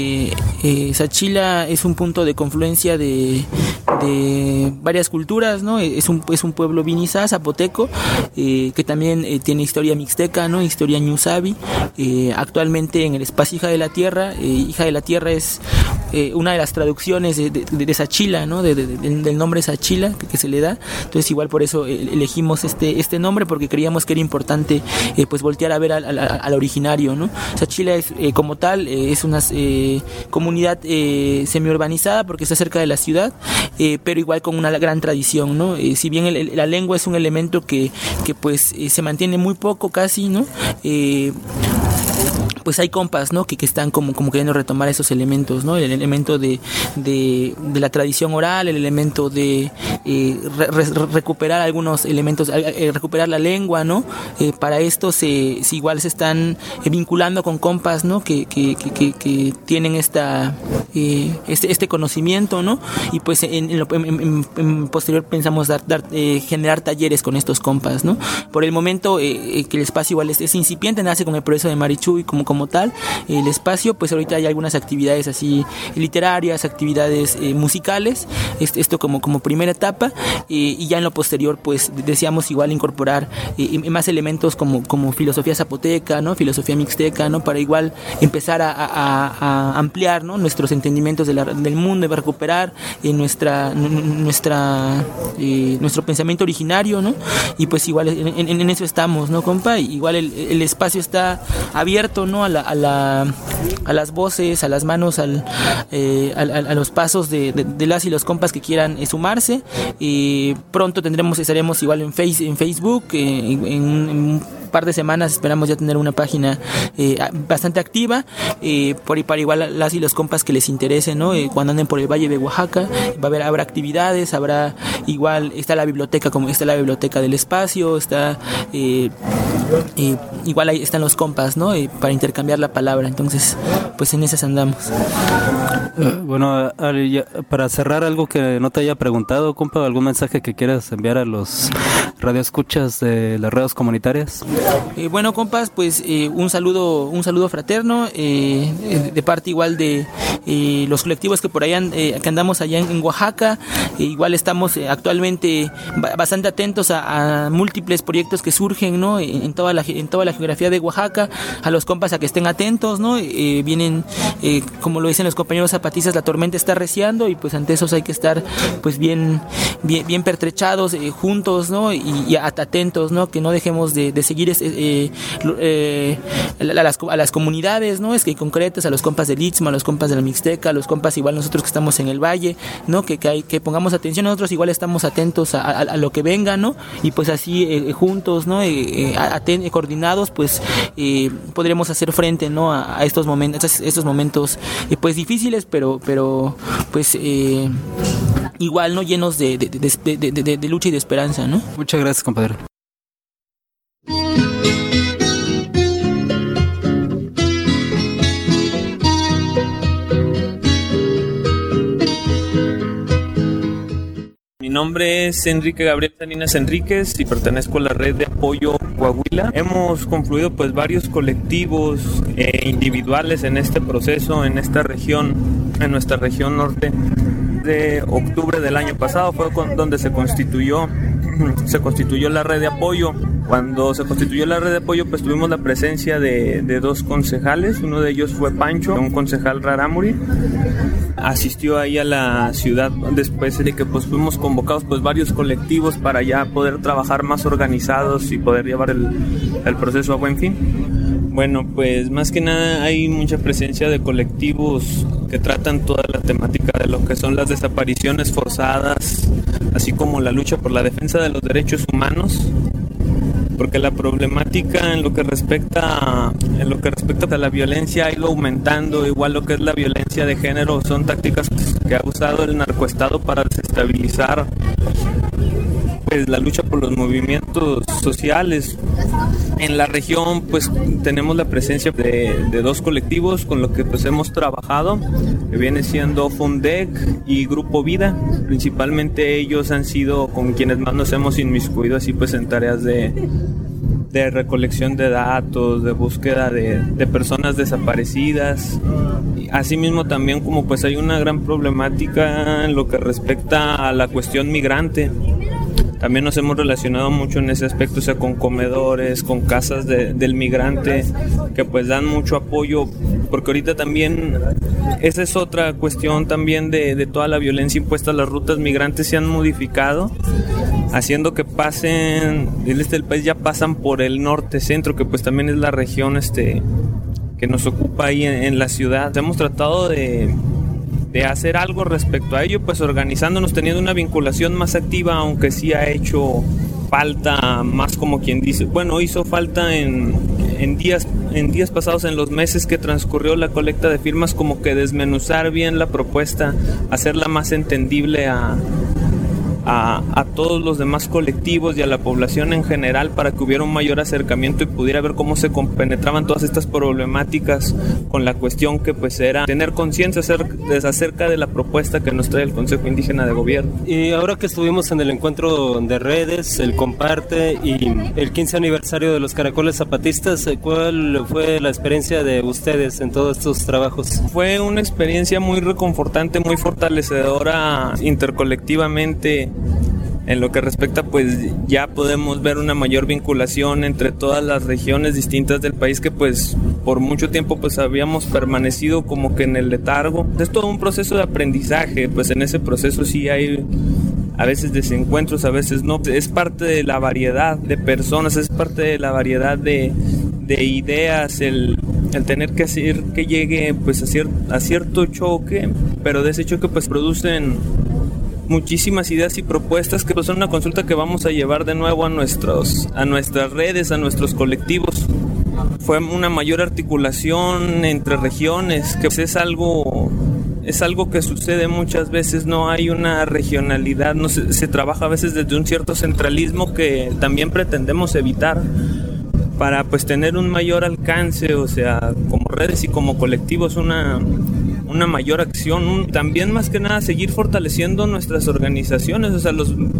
Sachila es un punto de confluencia de varias culturas, ¿no? Es un pueblo vinizá, zapoteco, que también tiene historia mixteca, ¿no? Historia ñusabi. Actualmente en el espacio Hija de la Tierra, Hija de la Tierra es una de las traducciones de Sachila, ¿no? Del nombre Sachila que se le da. Entonces igual por eso elegimos este nombre, porque creíamos que era importante pues voltear a ver al originario, ¿no? Sachila es como tal es una comunidad semi-urbanizada porque está cerca de la ciudad, pero igual con una gran tradición, ¿no? Si bien la lengua es un elemento que pues se mantiene muy poco casi, ¿no? Pues hay compas, ¿no? que están como queriendo retomar esos elementos, ¿no? El elemento de la tradición oral, el elemento de recuperar algunos elementos, recuperar la lengua, ¿no? Para esto se igual se están vinculando con compas, ¿no? Que tienen este conocimiento, ¿no? Y pues en posterior pensamos generar talleres con estos compas, ¿no? Por el momento que el espacio igual es incipiente, nace con el proceso de Marichu y como tal, el espacio, pues ahorita hay algunas actividades así literarias, actividades musicales, esto como primera etapa, y ya en lo posterior pues deseamos igual incorporar más elementos como filosofía zapoteca, ¿no? Filosofía mixteca, ¿no? Para igual empezar a ampliar, ¿no? Nuestros entendimientos del mundo y recuperar nuestro pensamiento originario, ¿no? Y pues igual en eso estamos, ¿no, compa? Igual el espacio está abierto, ¿no? a las voces, a las manos, a los pasos de las y los compas que quieran sumarse. Pronto estaremos igual en Facebook, en un par de semanas esperamos ya tener una página bastante activa, para igual las y los compas que les interese, ¿no? Cuando anden por el Valle de Oaxaca habrá actividades, habrá igual, está la biblioteca del espacio, está igual ahí están los compas, ¿no? Para intercambiar la palabra. Entonces pues en esas andamos. Bueno, Ali, para cerrar, algo que no te haya preguntado, compa, algún mensaje que quieras enviar a los radioescuchas de las redes comunitarias. Bueno, compas, pues un saludo fraterno de parte igual de los colectivos que por allá que andamos allá en Oaxaca. Igual estamos actualmente bastante atentos a múltiples proyectos que surgen, ¿no? En toda la geografía de Oaxaca. A los compas a que estén atentos, ¿no? Vienen, como lo dicen los compañeros zapatistas, la tormenta está arreciando, y pues ante esos hay que estar pues bien pertrechados, juntos, ¿no? Y atentos, ¿no? Que no dejemos de seguir a las comunidades, ¿no? Es que concretas, a los compas del Istmo, a los compas de la Mixteca, a los compas igual nosotros que estamos en el Valle, ¿no? Que pongamos atención. Nosotros igual estamos atentos a lo que venga, ¿no? Y pues así juntos, ¿no? Coordinados, pues podremos hacer frente, ¿no? A estos momentos pues difíciles, pero pues igual, ¿no? Llenos de lucha y de esperanza, ¿no? Muchas gracias, compadre. Mi nombre es Enrique Gabriel Salinas Enríquez y pertenezco a la red de apoyo Coahuila. Hemos confluido pues varios colectivos individuales en este proceso, en esta región, en nuestra región norte. De octubre del año pasado fue donde se constituyó la red de apoyo. Cuando se constituyó la red de apoyo, pues tuvimos la presencia de dos concejales. Uno de ellos fue Pancho, un concejal rarámuri. Asistió ahí a la ciudad después de que pues fuimos convocados pues varios colectivos para ya poder trabajar más organizados y poder llevar el proceso a buen fin. Bueno, pues más que nada hay mucha presencia de colectivos que tratan toda la temática de lo que son las desapariciones forzadas, así como la lucha por la defensa de los derechos humanos, porque la problemática en lo que respecta a la violencia ha ido aumentando, igual lo que es la violencia de género, son tácticas que ha usado el narcoestado para desestabilizar pues la lucha por los movimientos sociales. En la región pues tenemos la presencia de dos colectivos con los que pues hemos trabajado, que viene siendo Fundec y Grupo Vida. Principalmente ellos han sido con quienes más nos hemos inmiscuido así pues en tareas de recolección de datos, de búsqueda de personas desaparecidas. Asimismo también como pues hay una gran problemática en lo que respecta a la cuestión migrante. También nos hemos relacionado mucho en ese aspecto, o sea, con comedores, con casas del migrante, que pues dan mucho apoyo, porque ahorita también, esa es otra cuestión también de toda la violencia impuesta. Las rutas migrantes se han modificado, haciendo que pasen, del este del país ya pasan por el norte centro, que pues también es la región que nos ocupa ahí en la ciudad. Hemos tratado de hacer algo respecto a ello, pues organizándonos, teniendo una vinculación más activa, aunque sí ha hecho falta, más como quien dice, bueno, hizo falta en días pasados, en los meses que transcurrió la colecta de firmas, como que desmenuzar bien la propuesta, hacerla más entendible a todos los demás colectivos y a la población en general, para que hubiera un mayor acercamiento y pudiera ver cómo se compenetraban todas estas problemáticas con la cuestión que pues era tener conciencia acerca de la propuesta que nos trae el Consejo Indígena de Gobierno. Y ahora que estuvimos en el encuentro de redes, el Comparte y el 15 aniversario de los Caracoles Zapatistas, ¿cuál fue la experiencia de ustedes en todos estos trabajos? Fue una experiencia muy reconfortante, muy fortalecedora intercolectivamente. En lo que respecta, pues ya podemos ver una mayor vinculación entre todas las regiones distintas del país, que pues por mucho tiempo pues habíamos permanecido como que en el letargo. Es todo un proceso de aprendizaje, pues en ese proceso sí hay a veces desencuentros, a veces no. Es parte de la variedad de personas, es parte de la variedad de ideas, el tener que hacer que llegue pues a cierto choque, pero de ese choque pues producen muchísimas ideas y propuestas que pues son una consulta que vamos a llevar de nuevo a nuestras redes, a nuestros colectivos. Fue una mayor articulación entre regiones, que pues es algo que sucede muchas veces. No hay una regionalidad, no se trabaja a veces desde un cierto centralismo que también pretendemos evitar, para pues tener un mayor alcance, o sea, como redes y como colectivos, una mayor acción. También más que nada seguir fortaleciendo nuestras organizaciones, o sea,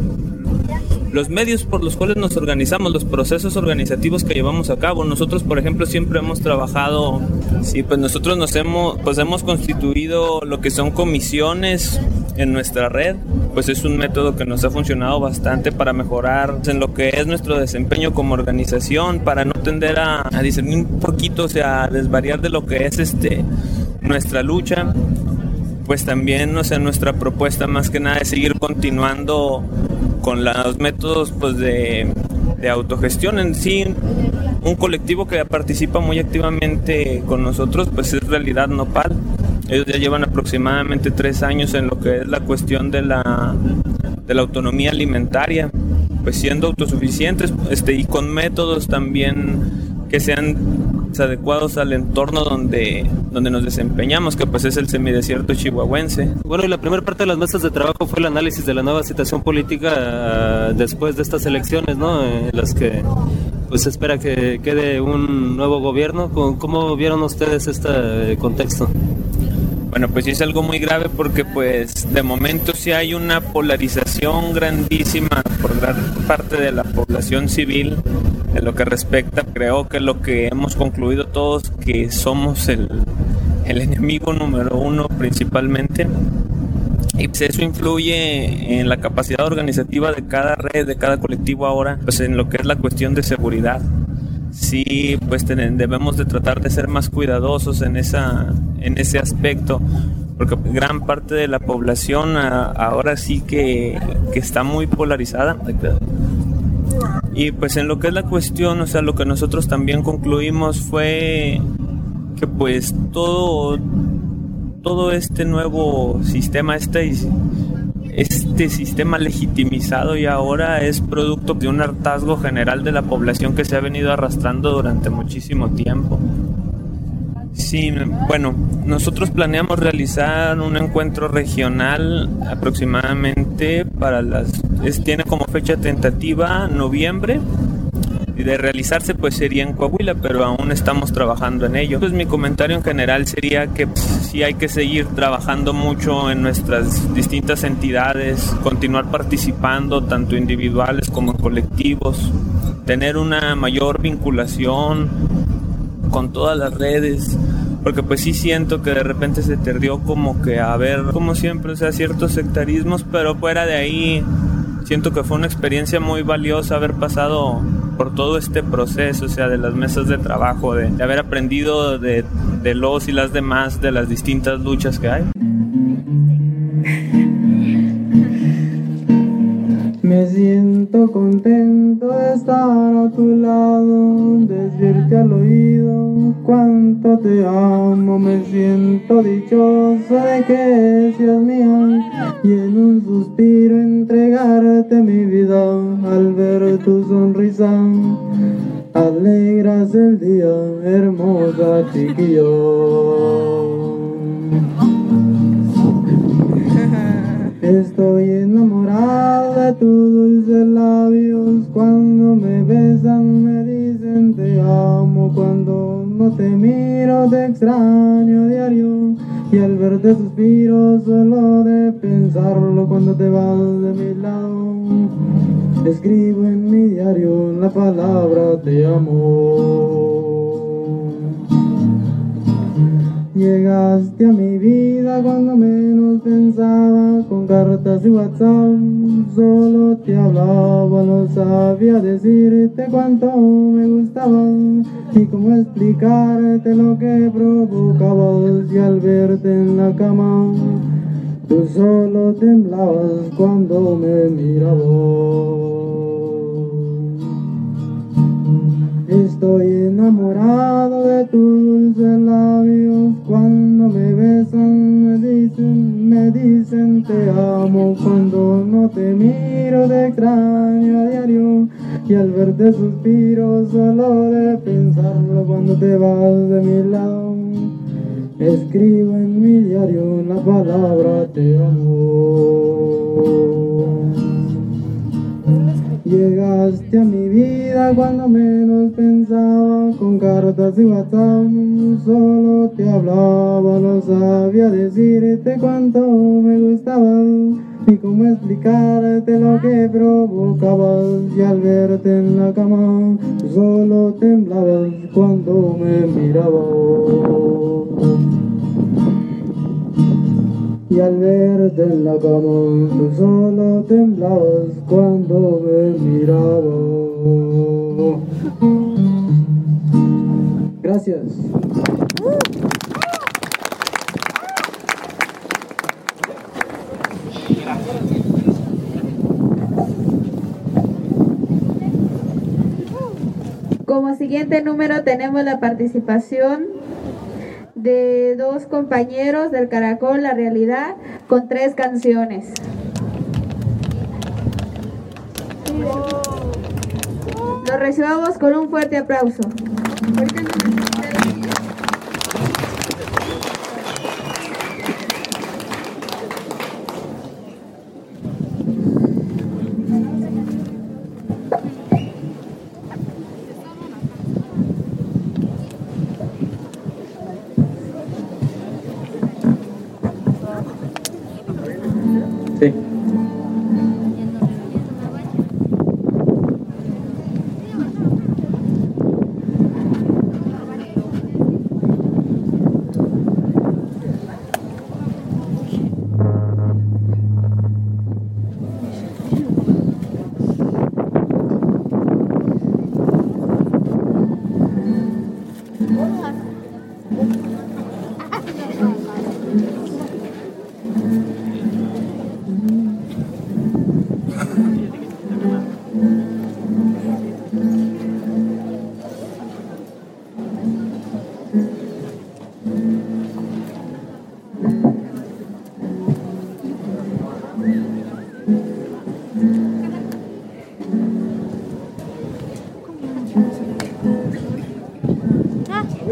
los medios por los cuales nos organizamos, los procesos organizativos que llevamos a cabo. Nosotros, por ejemplo, siempre hemos trabajado, sí, pues nosotros hemos constituido lo que son comisiones en nuestra red. Pues es un método que nos ha funcionado bastante para mejorar en lo que es nuestro desempeño como organización, para no tender a discernir un poquito, o sea, a desvariar de lo que es nuestra lucha. Pues también, o sea, nuestra propuesta más que nada es seguir continuando con los métodos pues de autogestión en sí. Un colectivo que participa muy activamente con nosotros pues es Realidad Nopal. Ellos ya llevan aproximadamente 3 años en lo que es la cuestión de la autonomía alimentaria, pues siendo autosuficientes y con métodos también que sean adecuados al entorno donde nos desempeñamos, que pues es el semidesierto chihuahuense. Bueno, y la primera parte de las mesas de trabajo fue el análisis de la nueva situación política después de estas elecciones, ¿no? En las que pues se espera que quede un nuevo gobierno. ¿Cómo vieron ustedes este contexto? Bueno, pues sí es algo muy grave porque pues de momento sí hay una polarización grandísima por gran parte de la población civil en lo que respecta. Creo que lo que hemos concluido todos que somos el enemigo número uno principalmente, y pues eso influye en la capacidad organizativa de cada red, de cada colectivo ahora, pues en lo que es la cuestión de seguridad. Sí, pues debemos de tratar de ser más cuidadosos en ese aspecto, porque gran parte de la población ahora sí que está muy polarizada. Y pues en lo que es la cuestión, o sea, lo que nosotros también concluimos fue que pues todo este nuevo sistema, este sistema legitimizado y ahora es producto de un hartazgo general de la población que se ha venido arrastrando durante muchísimo tiempo. Sí, bueno, nosotros planeamos realizar un encuentro regional aproximadamente tiene como fecha tentativa noviembre. Y de realizarse pues sería en Coahuila, pero aún estamos trabajando en ello. Pues mi comentario en general sería que sí hay que seguir trabajando mucho en nuestras distintas entidades, continuar participando tanto individuales como en colectivos, tener una mayor vinculación con todas las redes, porque pues sí siento que de repente se tendió como que a ver, como siempre, o sea, ciertos sectarismos, pero fuera de ahí siento que fue una experiencia muy valiosa haber pasado por todo este proceso, o sea, de las mesas de trabajo, de haber aprendido de los y las demás, de las distintas luchas que hay. Me siento contento de estar a tu lado, decirte al oído cuánto te amo. Me siento dichoso de que seas mía y en un suspiro entregarte mi vida. Al ver tu sonrisa alegras el día, hermosa chiquilla. Estoy enamorada de tus dulces labios, cuando me besan me dicen te amo, cuando no te miro te extraño a diario, y al verte suspiro solo de pensarlo cuando te vas de mi lado. Escribo en mi diario la palabra te amo. Llegaste a mi vida cuando menos pensaba, con cartas y WhatsApp solo te hablaba, no sabía decirte cuánto me gustabas y cómo explicarte lo que provocabas, y al verte en la cama tú solo temblabas cuando me mirabas. Estoy enamorado de tus dulces labios, cuando me besan me dicen te amo, cuando no te miro te extraño a diario, y al verte suspiro solo de pensarlo cuando te vas de mi lado. Escribo en mi diario la palabra te amo. Llegaste a mi vida cuando menos pensaba, con cartas y WhatsApp solo te hablaba, no sabía decirte cuánto me gustabas y cómo explicarte lo que provocabas, y al verte en la cama solo temblabas cuando me mirabas. Y al verte en la cama, tú solo temblabas cuando me mirabas. Gracias. Como siguiente número tenemos la participación de dos compañeros del Caracol La Realidad con 3 canciones. Los recibamos con un fuerte aplauso.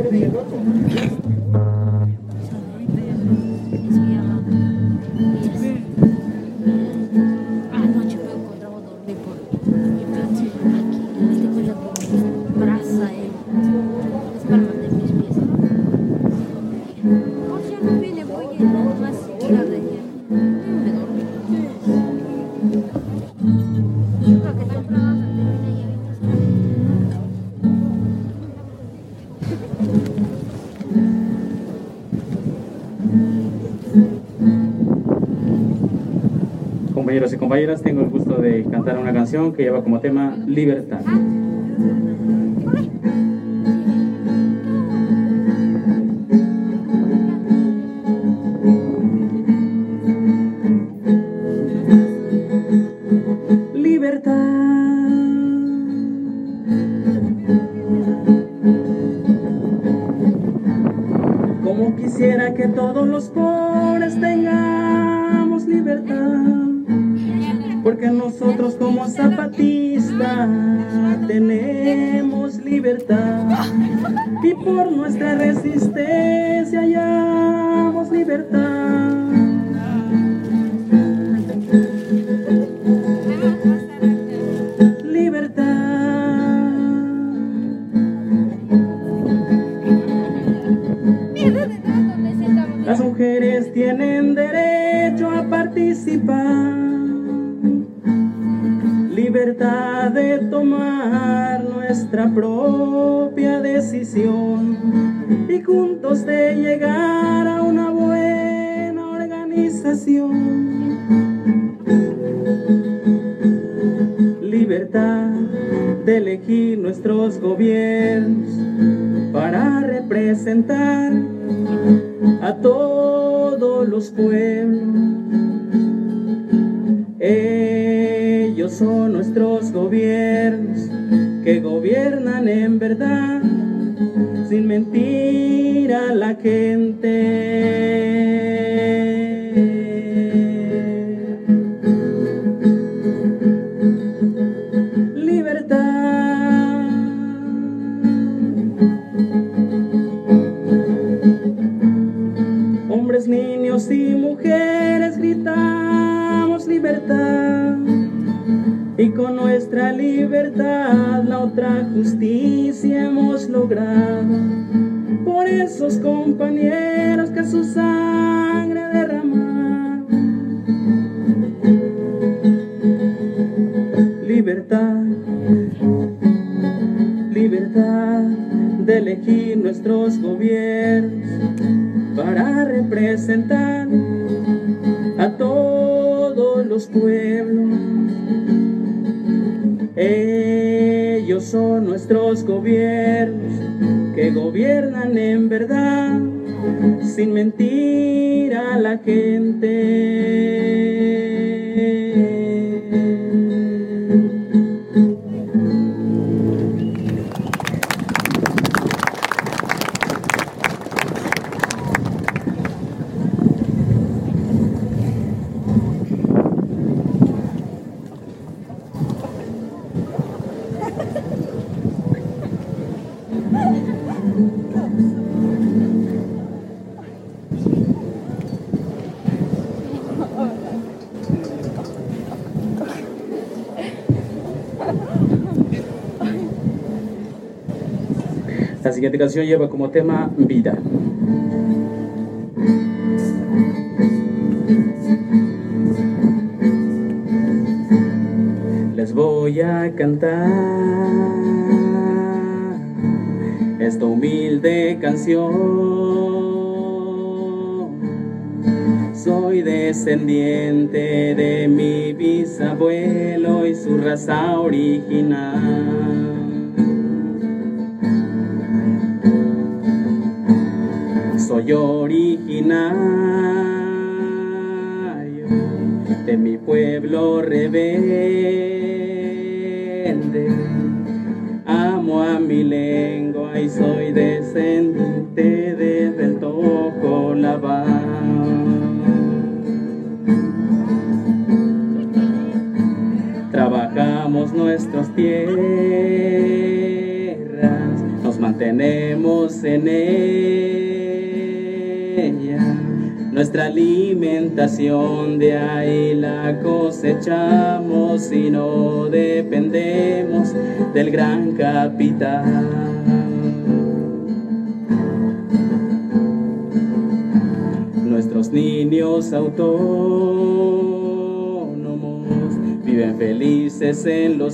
Compañeros y compañeras, tengo el gusto de cantar una canción que lleva como tema Libertad. Como quisiera que todos los pobres tengamos libertad, porque nosotros como zapatistas tenemos libertad y por nuestra resistencia hallamos libertad. Las mujeres tienen derecho a participar, libertad de tomar nuestra propia decisión y juntos de llegar a una buena organización. Libertad de elegir nuestros gobiernos para representar a todos los pueblos. Ellos son nuestros gobiernos que gobiernan en verdad, sin mentir a la gente. Hombres, niños y mujeres gritamos libertad, y con nuestra libertad la otra justicia hemos logrado. Por esos compañeros que su sangre derramaron. Libertad, libertad de elegir nuestros gobiernos para representar a todos los pueblos. Ellos son nuestros gobiernos que gobiernan en verdad, sin mentir a la gente. La siguiente canción lleva como tema Vida. Les voy a cantar esta humilde canción. Soy descendiente de mi bisabuelo y su raza original. Soy originario de mi pueblo rebelde. Amo a mi lengua y soy descendiente desde el Tocolabá. Trabajamos nuestras tierras, nos mantenemos tenemos en ella nuestra alimentación, de ahí la cosechamos y no dependemos del gran capital. Nuestros niños autónomos viven felices en los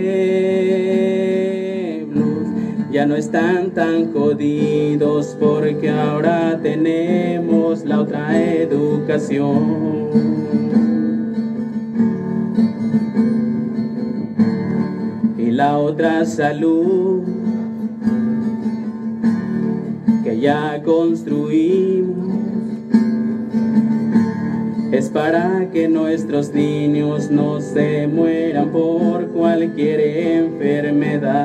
pueblos, ya no están tan jodidos porque ahora tenemos la otra educación. Y la otra salud que ya construimos es para que nuestros niños no se mueran por cualquier enfermedad.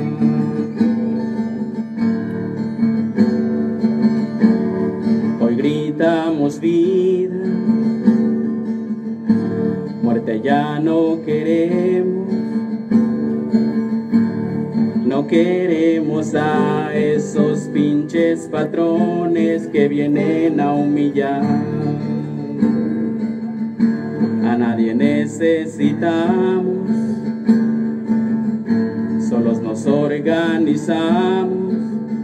Hoy gritamos vida, muerte ya no queremos. No queremos a esos pinches patrones que vienen a humillar. A nadie necesitamos, solos nos organizamos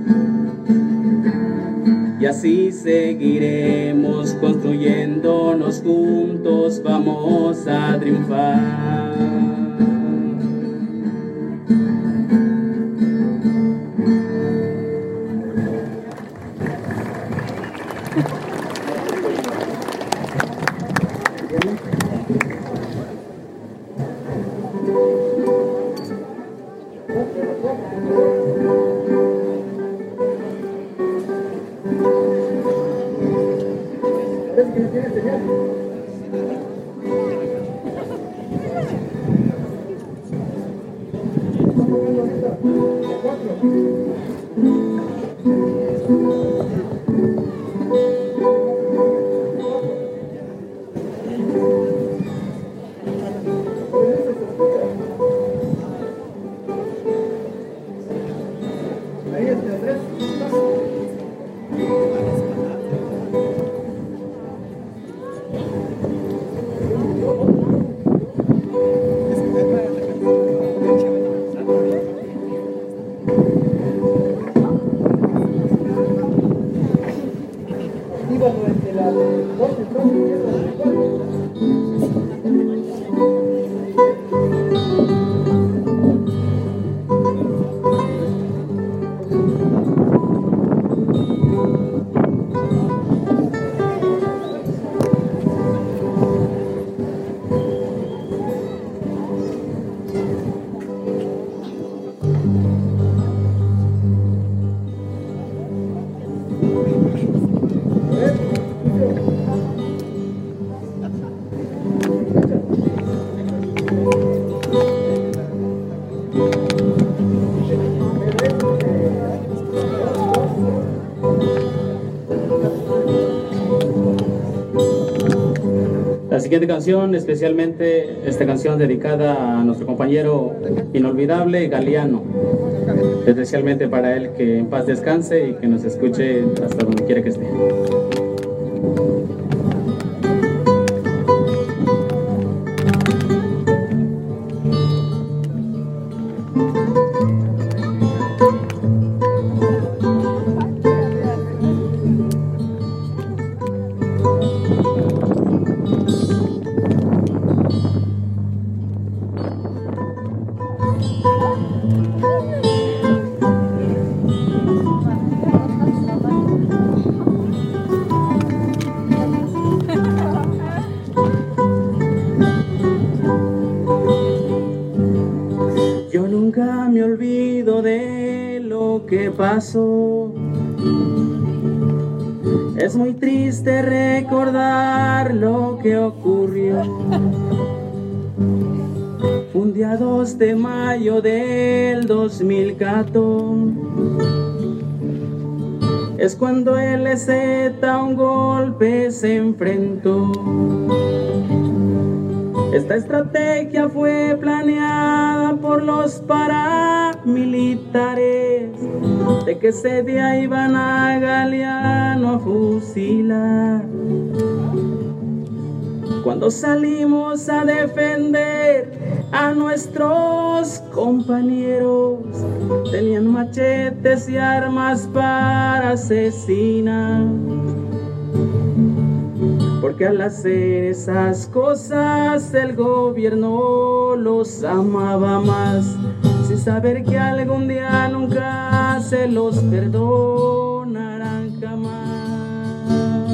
y así seguiremos construyéndonos juntos, vamos a triunfar. La siguiente canción, especialmente esta canción dedicada a nuestro compañero inolvidable Galeano, especialmente para él, que en paz descanse y que nos escuche hasta donde quiera que esté. Pasó. Es muy triste recordar lo que ocurrió. Un día 2 de mayo del 2014 es cuando LZ a un golpe se enfrentó. Esta estrategia fue planeada por los paramilitares de que ese día iban a Galeano a fusilar. Cuando salimos a defender a nuestros compañeros, tenían machetes y armas para asesinar. Porque al hacer esas cosas el gobierno los amaba más, sin saber que algún día nunca se los perdonarán jamás.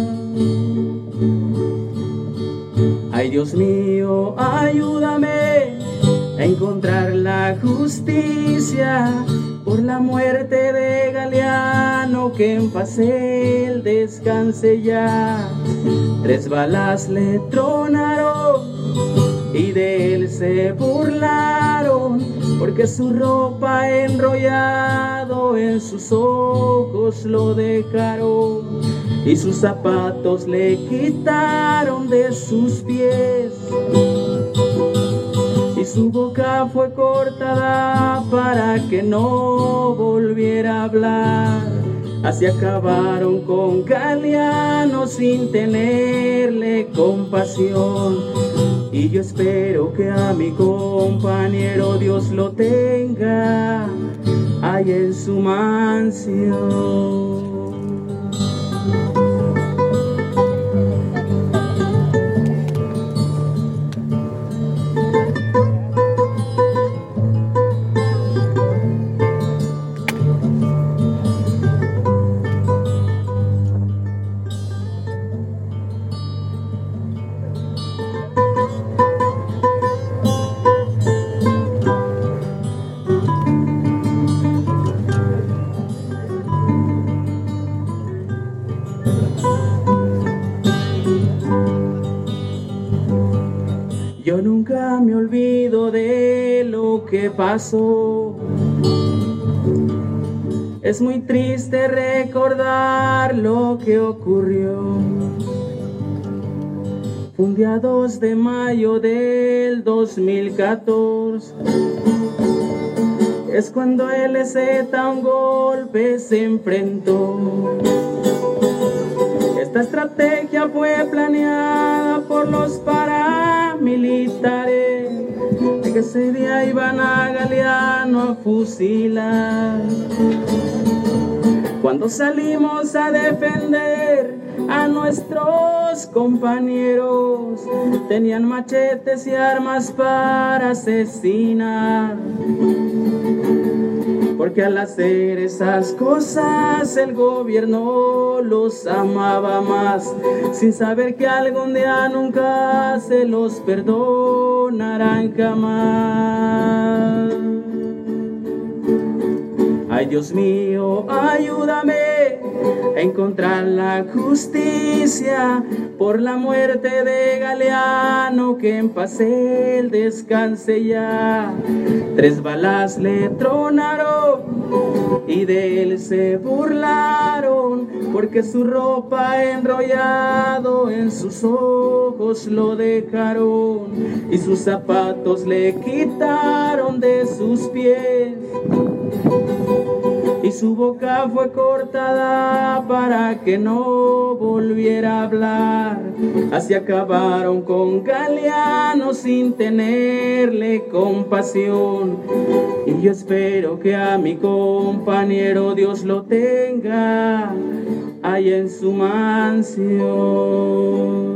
Ay, Dios mío, ayúdame a encontrar la justicia por la muerte de Galeano, que en paz él descanse ya. 3 balas le tronaron y de él se burlaron, porque su ropa enrollado en sus ojos lo dejaron, y sus zapatos le quitaron de sus pies, y su boca fue cortada para que no volviera a hablar. Así acabaron con Galeano sin tenerle compasión. Y yo espero que a mi compañero Dios lo tenga ahí en su mansión. Yo nunca me olvido de lo que pasó. Es muy triste recordar lo que ocurrió. Fue un día 2 de mayo del 2014. Es cuando LZ a un golpe se enfrentó. Esta estrategia fue planeada por los paramilitares, de que ese día iban a Galeano a fusilar. Cuando salimos a defender a nuestros compañeros, tenían machetes y armas para asesinar. Porque al hacer esas cosas el gobierno los amaba más, sin saber que algún día nunca se los perdonarán jamás. Ay, Dios mío, ayúdame a encontrar la justicia por la muerte de Galeano, que en paz él descanse ya. 3 balas le tronaron y de él se burlaron, porque su ropa enrollado en sus ojos lo dejaron, y sus zapatos le quitaron de sus pies, y su boca fue cortada para que no volviera a hablar. Así acabaron con Galeano sin tenerle compasión. Y yo espero que a mi compañero Dios lo tenga ahí en su mansión.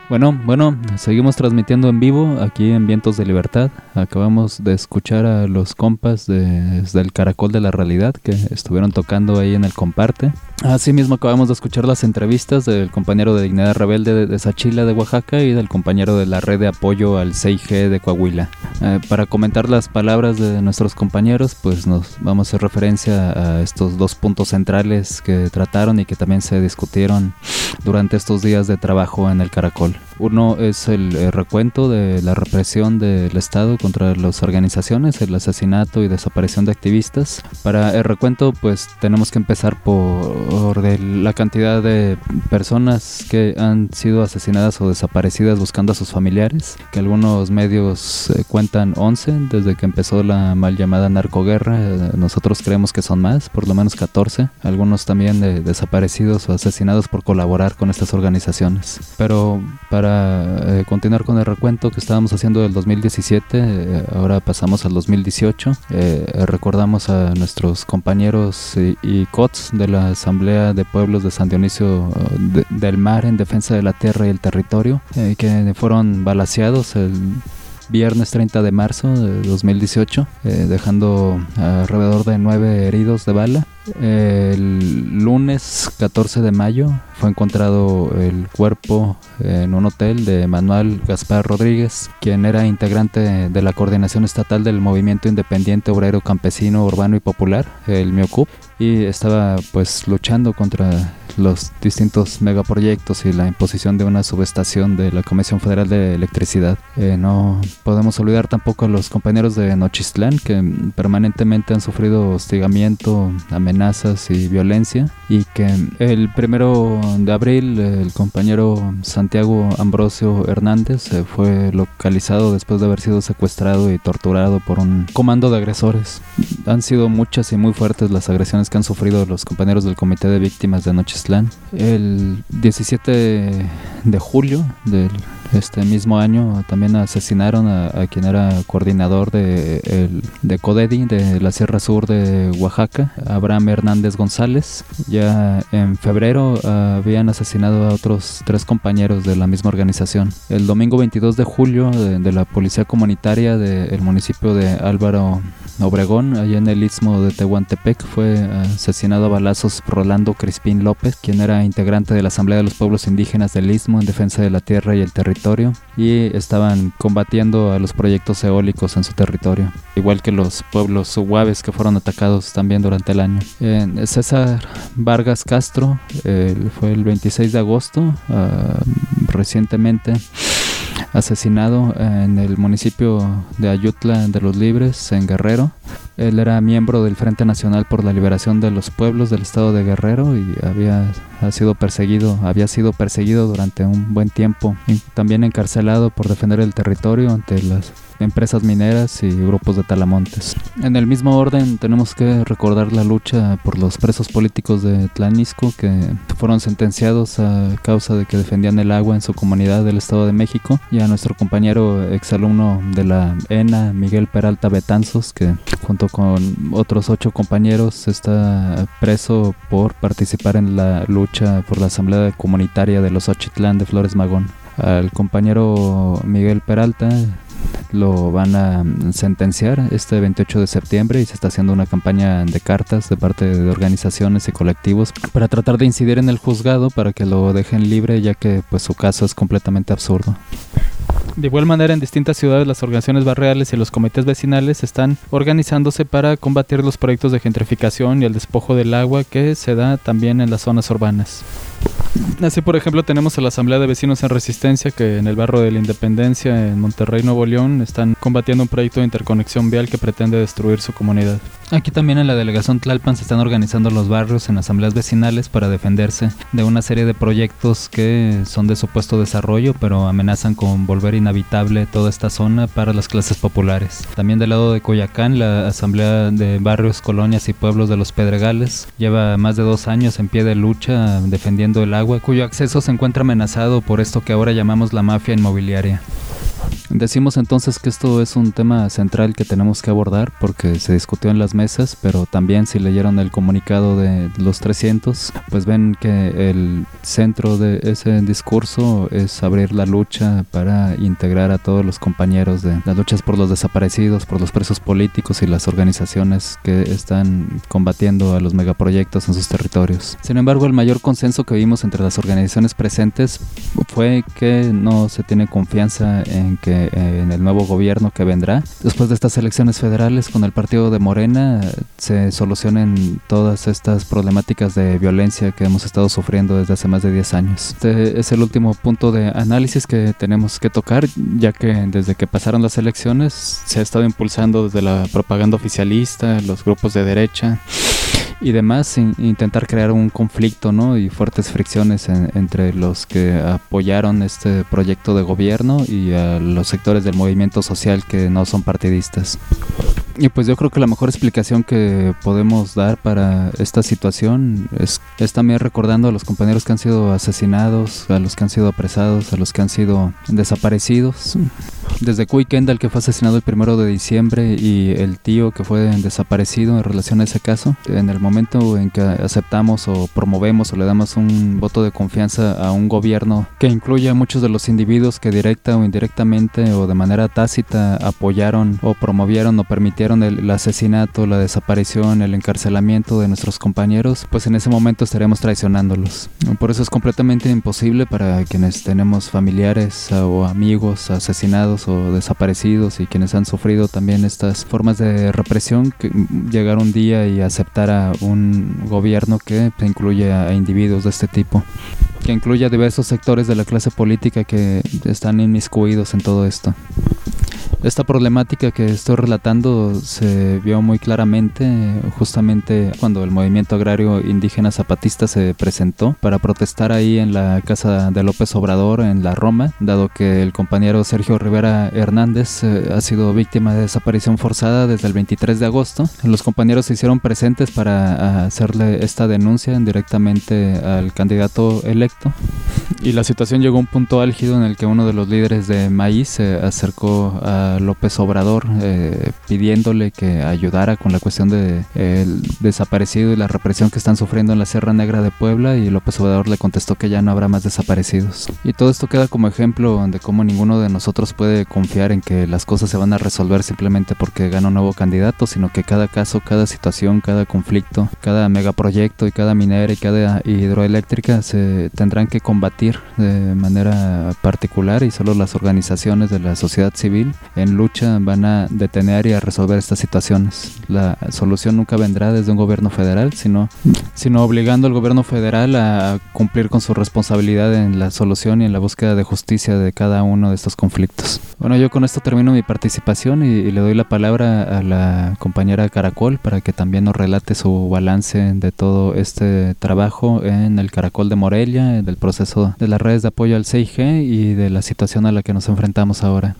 Bueno, seguimos transmitiendo en vivo aquí en Vientos de Libertad. Acabamos de escuchar a los compas del Caracol de la Realidad que estuvieron tocando ahí en el Comparte. Asimismo acabamos de escuchar las entrevistas del compañero de Dignidad Rebelde de Sachila de Oaxaca y del compañero de la Red de Apoyo al CIG de Coahuila. Para comentar las palabras de nuestros compañeros, pues nos vamos a hacer referencia a estos dos puntos centrales que trataron y que también se discutieron durante estos días de trabajo en el Caracol. Uno es el recuento de la represión del Estado contra las organizaciones, el asesinato y desaparición de activistas. Para el recuento, pues tenemos que empezar por la cantidad de personas que han sido asesinadas o desaparecidas buscando a sus familiares, que algunos medios cuentan 11 desde que empezó la mal llamada narcoguerra. Nosotros creemos que son más, por lo menos 14. Algunos también desaparecidos o asesinados por colaborar con estas organizaciones. Pero para continuar con el recuento que estábamos haciendo del 2017, ahora pasamos al 2018. Recordamos a nuestros compañeros y COTS de la Asamblea de Pueblos de San Dionisio del Mar en defensa de la tierra y el territorio, que fueron balaceados el viernes 30 de marzo de 2018, dejando alrededor de 9 heridos de bala. El lunes 14 de mayo fue encontrado el cuerpo en un hotel de Manuel Gaspar Rodríguez, quien era integrante de la Coordinación Estatal del Movimiento Independiente Obrero Campesino Urbano y Popular, el MIOCUP, y estaba pues luchando contra los distintos megaproyectos y la imposición de una subestación de la Comisión Federal de Electricidad. No podemos olvidar tampoco a los compañeros de Nochistlán, que permanentemente han sufrido hostigamiento, amenazas y violencia, y que el 1 de abril el compañero Santiago Ambrosio Hernández fue localizado después de haber sido secuestrado y torturado por un comando de agresores. Han sido muchas y muy fuertes las agresiones que han sufrido los compañeros del Comité de Víctimas de Nochistlán. El 17 de julio del mismo año también asesinaron a quien era coordinador de CODEDI de la Sierra Sur de Oaxaca, Abraham Hernández González. Ya en febrero habían asesinado a otros 3 compañeros de la misma organización. El domingo 22 de julio de la Policía Comunitaria del municipio de Álvaro Obregón, allá en el istmo de Tehuantepec, fue asesinado a balazos Rolando Crispín López, quien era integrante de la Asamblea de los Pueblos Indígenas del Istmo en defensa de la tierra y el territorio, y estaban combatiendo a los proyectos eólicos en su territorio, igual que los pueblos uhuaves que fueron atacados también durante el año. César Vargas Castro fue el 26 de agosto, recientemente asesinado en el municipio de Ayutla de los Libres, en Guerrero. Él era miembro del Frente Nacional por la Liberación de los Pueblos del estado de Guerrero y había sido perseguido durante un buen tiempo, y también encarcelado por defender el territorio ante las empresas mineras y grupos de talamontes. En el mismo orden tenemos que recordar la lucha por los presos políticos de Tlanisco, que fueron sentenciados a causa de que defendían el agua en su comunidad del Estado de México, y a nuestro compañero exalumno de la ENA, Miguel Peralta Betanzos, que junto con otros 8 compañeros está preso por participar en la lucha por la Asamblea Comunitaria de los Ochitlán de Flores Magón. Al compañero Miguel Peralta lo van a sentenciar este 28 de septiembre y se está haciendo una campaña de cartas de parte de organizaciones y colectivos para tratar de incidir en el juzgado para que lo dejen libre, ya que pues su caso es completamente absurdo. De igual manera, en distintas ciudades las organizaciones barriales y los comités vecinales están organizándose para combatir los proyectos de gentrificación y el despojo del agua que se da también en las zonas urbanas. Así, por ejemplo, tenemos a la Asamblea de Vecinos en Resistencia, que en el barrio de la Independencia, en Monterrey, Nuevo León, están combatiendo un proyecto de interconexión vial que pretende destruir su comunidad. Aquí también en la delegación Tlalpan se están organizando los barrios en asambleas vecinales para defenderse de una serie de proyectos que son de supuesto desarrollo, pero amenazan con volver inhabitable toda esta zona para las clases populares. También del lado de Coyoacán, la Asamblea de Barrios, Colonias y Pueblos de los Pedregales lleva más de 2 años en pie de lucha defendiendo el agua, cuyo acceso se encuentra amenazado por esto que ahora llamamos la mafia inmobiliaria. Decimos entonces que esto es un tema central que tenemos que abordar porque se discutió en las mesas, pero también si leyeron el comunicado de los 300, pues ven que el centro de ese discurso es abrir la lucha para integrar a todos los compañeros de las luchas por los desaparecidos, por los presos políticos y las organizaciones que están combatiendo a los megaproyectos en sus territorios. Sin embargo, el mayor consenso que vimos entre las organizaciones presentes fue que no se tiene confianza en que en el nuevo gobierno que vendrá después de estas elecciones federales con el partido de Morena se solucionen todas estas problemáticas de violencia que hemos estado sufriendo desde hace más de 10 años. Este es el último punto de análisis que tenemos que tocar, ya que desde que pasaron las elecciones se ha estado impulsando desde la propaganda oficialista, los grupos de derecha y demás, intentar crear un conflicto, ¿no? Y fuertes fricciones entre los que apoyaron este proyecto de gobierno y a los sectores del movimiento social que no son partidistas. Y pues yo creo que la mejor explicación que podemos dar para esta situación es también recordando a los compañeros que han sido asesinados, a los que han sido apresados, a los que han sido desaparecidos. Desde Cuy Kendall, que fue asesinado el 1 de diciembre, y el tío que fue desaparecido en relación a ese caso. En el momento en que aceptamos o promovemos o le damos un voto de confianza a un gobierno que incluye a muchos de los individuos que directa o indirectamente o de manera tácita apoyaron o promovieron o permitieron el asesinato, la desaparición, el encarcelamiento de nuestros compañeros, pues en ese momento estaremos traicionándolos. Por eso es completamente imposible para quienes tenemos familiares o amigos asesinados o desaparecidos y quienes han sufrido también estas formas de represión, que llegar un día y aceptar a un gobierno que incluye a individuos de este tipo, que incluye a diversos sectores de la clase política que están inmiscuidos en todo esto. Esta problemática que estoy relatando se vio muy claramente justamente cuando el movimiento agrario indígena zapatista se presentó para protestar ahí en la casa de López Obrador en la Roma, dado que el compañero Sergio Rivera Hernández ha sido víctima de desaparición forzada desde el 23 de agosto. Los compañeros se hicieron presentes para hacerle esta denuncia directamente al candidato electo y la situación llegó a un punto álgido en el que uno de los líderes de Maíz se acercó a López Obrador pidiéndole que ayudara con la cuestión de el desaparecido y la represión que están sufriendo en la Sierra Negra de Puebla, y López Obrador le contestó que ya no habrá más desaparecidos. Y todo esto queda como ejemplo de cómo ninguno de nosotros puede confiar en que las cosas se van a resolver simplemente porque gana un nuevo candidato, sino que cada caso, cada situación, cada conflicto, cada megaproyecto y cada minera y cada hidroeléctrica se tendrán que combatir de manera particular, y solo las organizaciones de la sociedad civil en lucha van a detener y a resolver estas situaciones. La solución nunca vendrá desde un gobierno federal, sino obligando al gobierno federal a cumplir con su responsabilidad en la solución y en la búsqueda de justicia de cada uno de estos conflictos. Bueno, yo con esto termino mi participación y le doy la palabra a la compañera Caracol para que también nos relate su balance de todo este trabajo en el Caracol de Morelia, del proceso de las redes de apoyo al CIG y de la situación a la que nos enfrentamos ahora.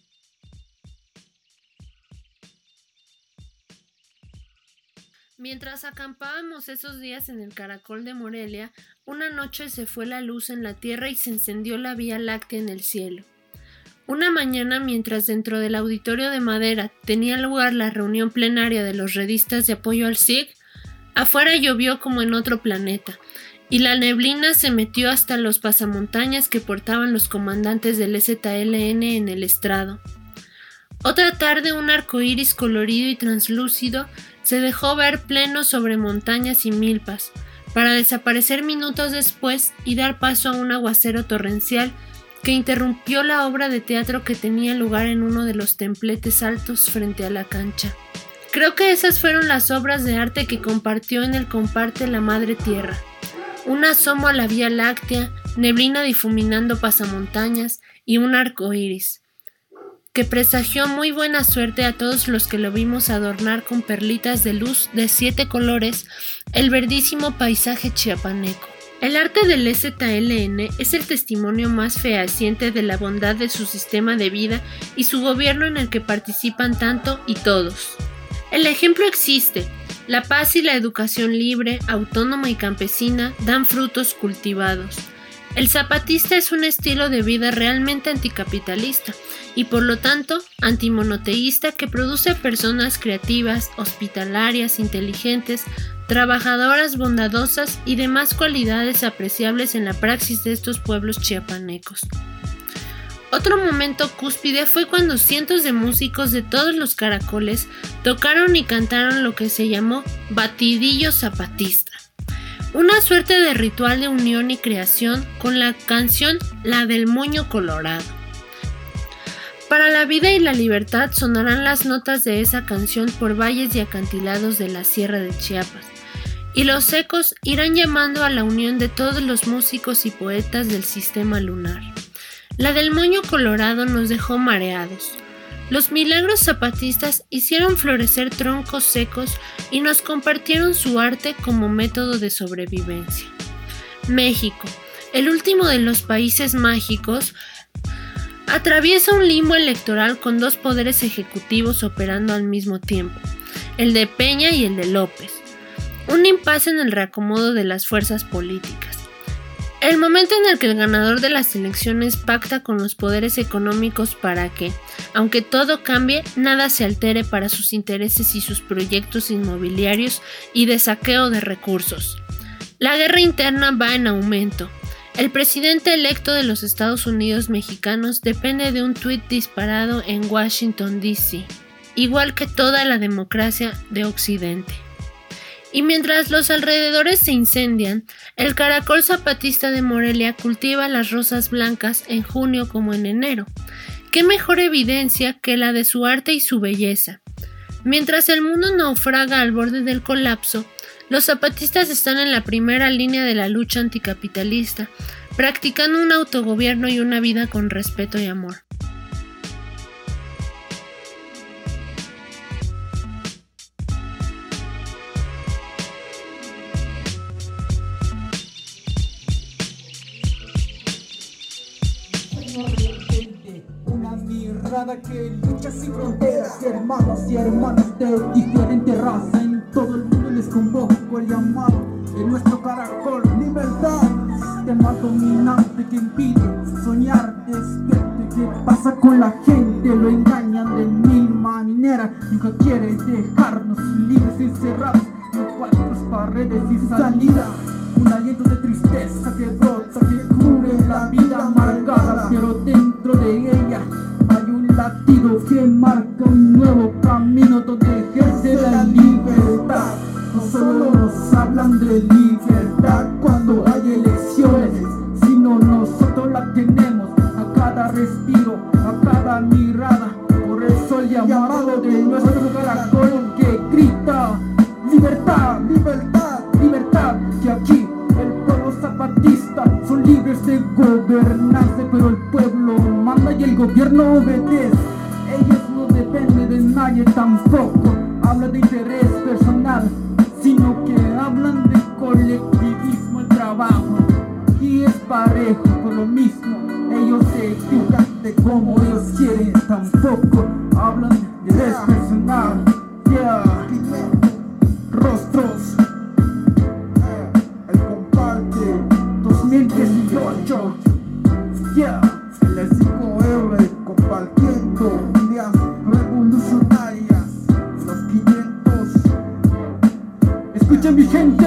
Mientras acampábamos esos días en el Caracol de Morelia, una noche se fue la luz en la tierra y se encendió la Vía Láctea en el cielo. Una mañana, mientras dentro del auditorio de madera tenía lugar la reunión plenaria de los redistas de apoyo al SIG, afuera llovió como en otro planeta, y la neblina se metió hasta los pasamontañas que portaban los comandantes del ZLN en el estrado. Otra tarde, un arcoíris colorido y translúcido se dejó ver pleno sobre montañas y milpas, para desaparecer minutos después y dar paso a un aguacero torrencial que interrumpió la obra de teatro que tenía lugar en uno de los templetes altos frente a la cancha. Creo que esas fueron las obras de arte que compartió en el Comparte la Madre Tierra. Un asomo a la Vía Láctea, neblina difuminando pasamontañas y un arcoíris, que presagió muy buena suerte a todos los que lo vimos adornar con perlitas de luz de 7 colores el verdísimo paisaje chiapaneco. El arte del ZLN es el testimonio más fehaciente de la bondad de su sistema de vida y su gobierno en el que participan tanto y todos. El ejemplo existe. La paz y la educación libre, autónoma y campesina dan frutos cultivados. El zapatista es un estilo de vida realmente anticapitalista y por lo tanto antimonoteísta que produce personas creativas, hospitalarias, inteligentes, trabajadoras, bondadosas y demás cualidades apreciables en la praxis de estos pueblos chiapanecos. Otro momento cúspide fue cuando cientos de músicos de todos los caracoles tocaron y cantaron lo que se llamó batidillo zapatista, una suerte de ritual de unión y creación con la canción La del Moño Colorado. Para la vida y la libertad sonarán las notas de esa canción por valles y acantilados de la Sierra de Chiapas, y los ecos irán llamando a la unión de todos los músicos y poetas del sistema lunar. La del Moño Colorado nos dejó mareados. Los milagros zapatistas hicieron florecer troncos secos y nos compartieron su arte como método de sobrevivencia. México, el último de los países mágicos, atraviesa un limbo electoral con dos poderes ejecutivos operando al mismo tiempo, el de Peña y el de López. Un impasse en el reacomodo de las fuerzas políticas. El momento en el que el ganador de las elecciones pacta con los poderes económicos para que, aunque todo cambie, nada se altere para sus intereses y sus proyectos inmobiliarios y de saqueo de recursos. La guerra interna va en aumento. El presidente electo de los Estados Unidos mexicanos depende de un tuit disparado en Washington, D.C., igual que toda la democracia de Occidente. Y mientras los alrededores se incendian, el caracol zapatista de Morelia cultiva las rosas blancas en junio como en enero. ¿Qué mejor evidencia que la de su arte y su belleza? Mientras el mundo naufraga al borde del colapso, los zapatistas están en la primera línea de la lucha anticapitalista, practicando un autogobierno y una vida con respeto y amor. Que lucha sin fronteras, hermanos y hermanas de diferente raza. En todo el mundo les convoco el llamado de nuestro caracol. Libertad, sistema dominante que impide soñar, despierte. ¿Qué pasa con la gente? Lo engañan de mil maneras. Nunca quiere dejarnos libres, encerrados en cuatro paredes sin salida. Un aliento de tristeza que brota, que cubre la vida amargada, pero dentro de ella hay un latido que marca un nuevo camino donde ejerce la libertad. No solo nos hablan de libertad cuando hay elecciones, sino nosotros la tenemos a cada respiro, a cada mirada. Por eso el llamado de nuestro caracol que grita libertad, libertad, libertad. Que aquí el pueblo zapatista son libres de gobernarse, pero el pueblo manda y el gobierno obedece. Ellos no dependen de nadie tampoco, hablan de interés personal, sino que hablan de colectivismo en trabajo. Y es parejo por lo mismo, ellos se educan de como ellos quieren, tampoco hablan de interés personal. Yeah. Rostros, el comparte 2018. Yeah. El 5R compartiendo ideas revolucionarias. Los 500. Escuchen mi gente.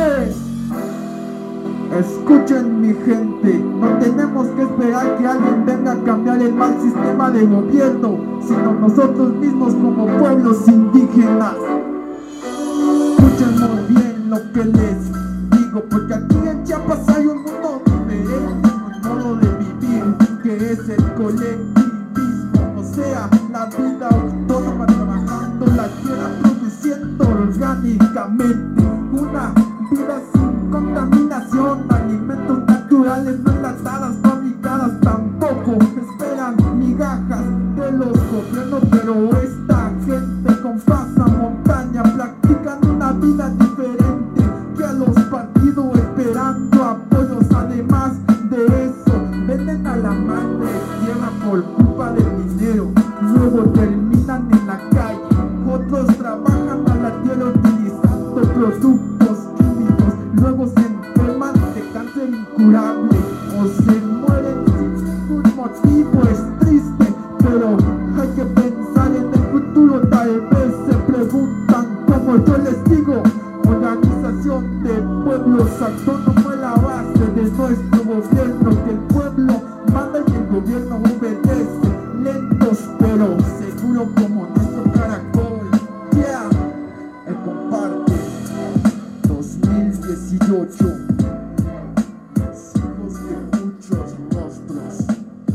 Escuchen mi gente. No tenemos que esperar que alguien venga a cambiar el mal sistema de gobierno, sino nosotros mismos como pueblos indígenas. Escuchen muy bien lo que les digo, porque aquí en Chiapas hay un mundo diferente, un modo de vivir que es el colectivismo, o sea, la vida autónoma, trabajando la tierra, produciendo orgánicamente una vida sin contaminación, alimentos naturales, no enlatadas, fabricadas, tampoco esperan migajas de los gobiernos, pero esta gente con pasa montaña practican una vida diferente que a los partidos, esperando apoyos. Además de eso, venden a la madre tierra por culpa del dinero, luego terminan en la calle. Otros trabajan a la tierra utilizando productos químicos, luego se enferman de cáncer incurable o se mueren sin ningún motivo. Es triste, pero hay que pensar en el futuro. Tal vez se preguntan como yo les digo. Organización de pueblos autónomo es la base de nuestro gobierno, que el pueblo manda y el gobierno obedece. Lentos pero seguro como nuestro caracol. Yeah, el comparte 2018. Hijos de muchos rostros.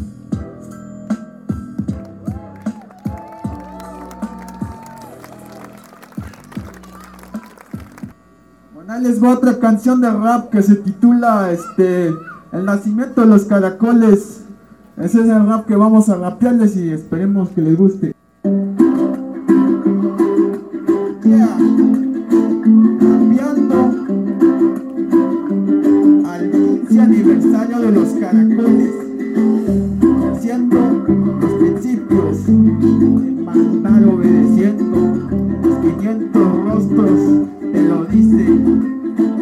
Bueno, ahí les va otra canción de rap que se titula El nacimiento de los caracoles. Ese es el rap que vamos a rapearles y esperemos que les guste. Yeah. Rapeando al 15 aniversario de los caracoles, haciendo los principios, el mandar obedeciendo, los 500 rostros te lo dicen.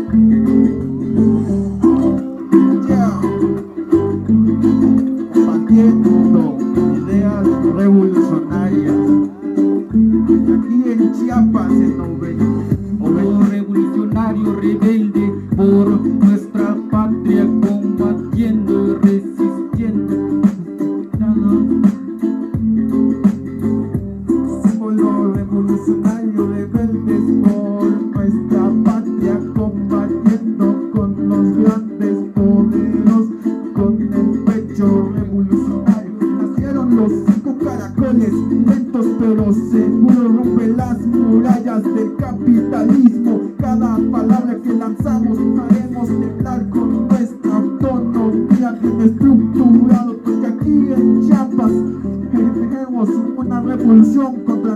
Ideas revolucionarias. Aquí en Chiapas, en revolucionario rebelde por nuestra patria, combatiendo y resistiendo. Símbolo revolucionario rebeldes por nuestra patria, combatiendo con los grandes poderos, con el pecho revolucionario. Nacieron los 5 caracoles, lentos pero seguros, rompen las murallas del capitalismo. Cada palabra que lanzamos haremos temblar con nuestra autonomía, bien estructurado, porque aquí en Chiapas tenemos una revolución contra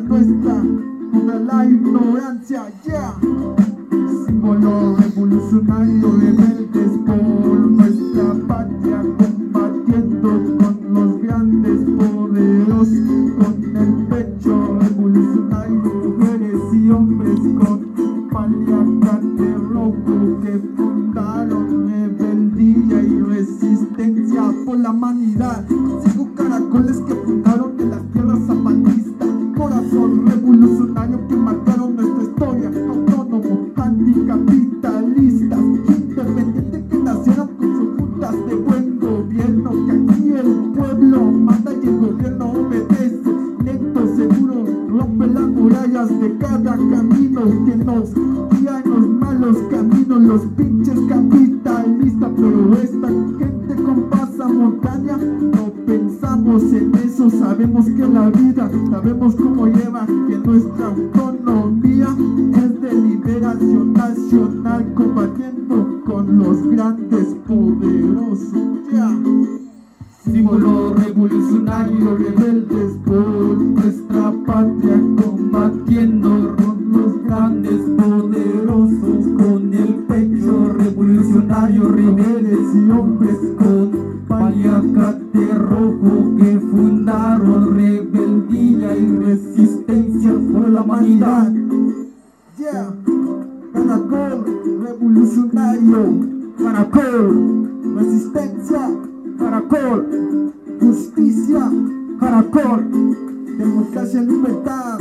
la ignorancia. Yeah. Símbolo revolucionario rebeldes por nuestra patria, combatiendo con los grandes poderos, con el pecho revolucionario, mujeres y hombres con paliacate rojo, que fundaron rebeldía y resistencia por la humanidad. 5 caracoles que fundaron en las tierras zapatistas, corazón revolucionario que marcaron nuestra historia, autónomo, anticapitalistas, independientes que nacieron con sus juntas de buen gobierno, que aquí el pueblo manda y el gobierno obedece. Lento, seguro, rompe las murallas de cada camino que nos guía en los malos caminos, los pinches capitalistas. Pero esta gente con pasamontaña no pensamos en eso, sabemos que la vida, sabemos cómo lleva, que nuestra autonomía es de liberación nacional, combatiendo con los grandes poderosos. Yeah. Símbolo revolucionario rebeldes por nuestra patria, combatiendo con los grandes poderosos, con el pecho revolucionario, rebeldes y hombres con paliacate rojo, que fundaron rebeldía y resistencia por la humanidad. Yeah. Caracol revolucionario, caracol, resistencia, caracol, justicia, caracol, democracia y libertad.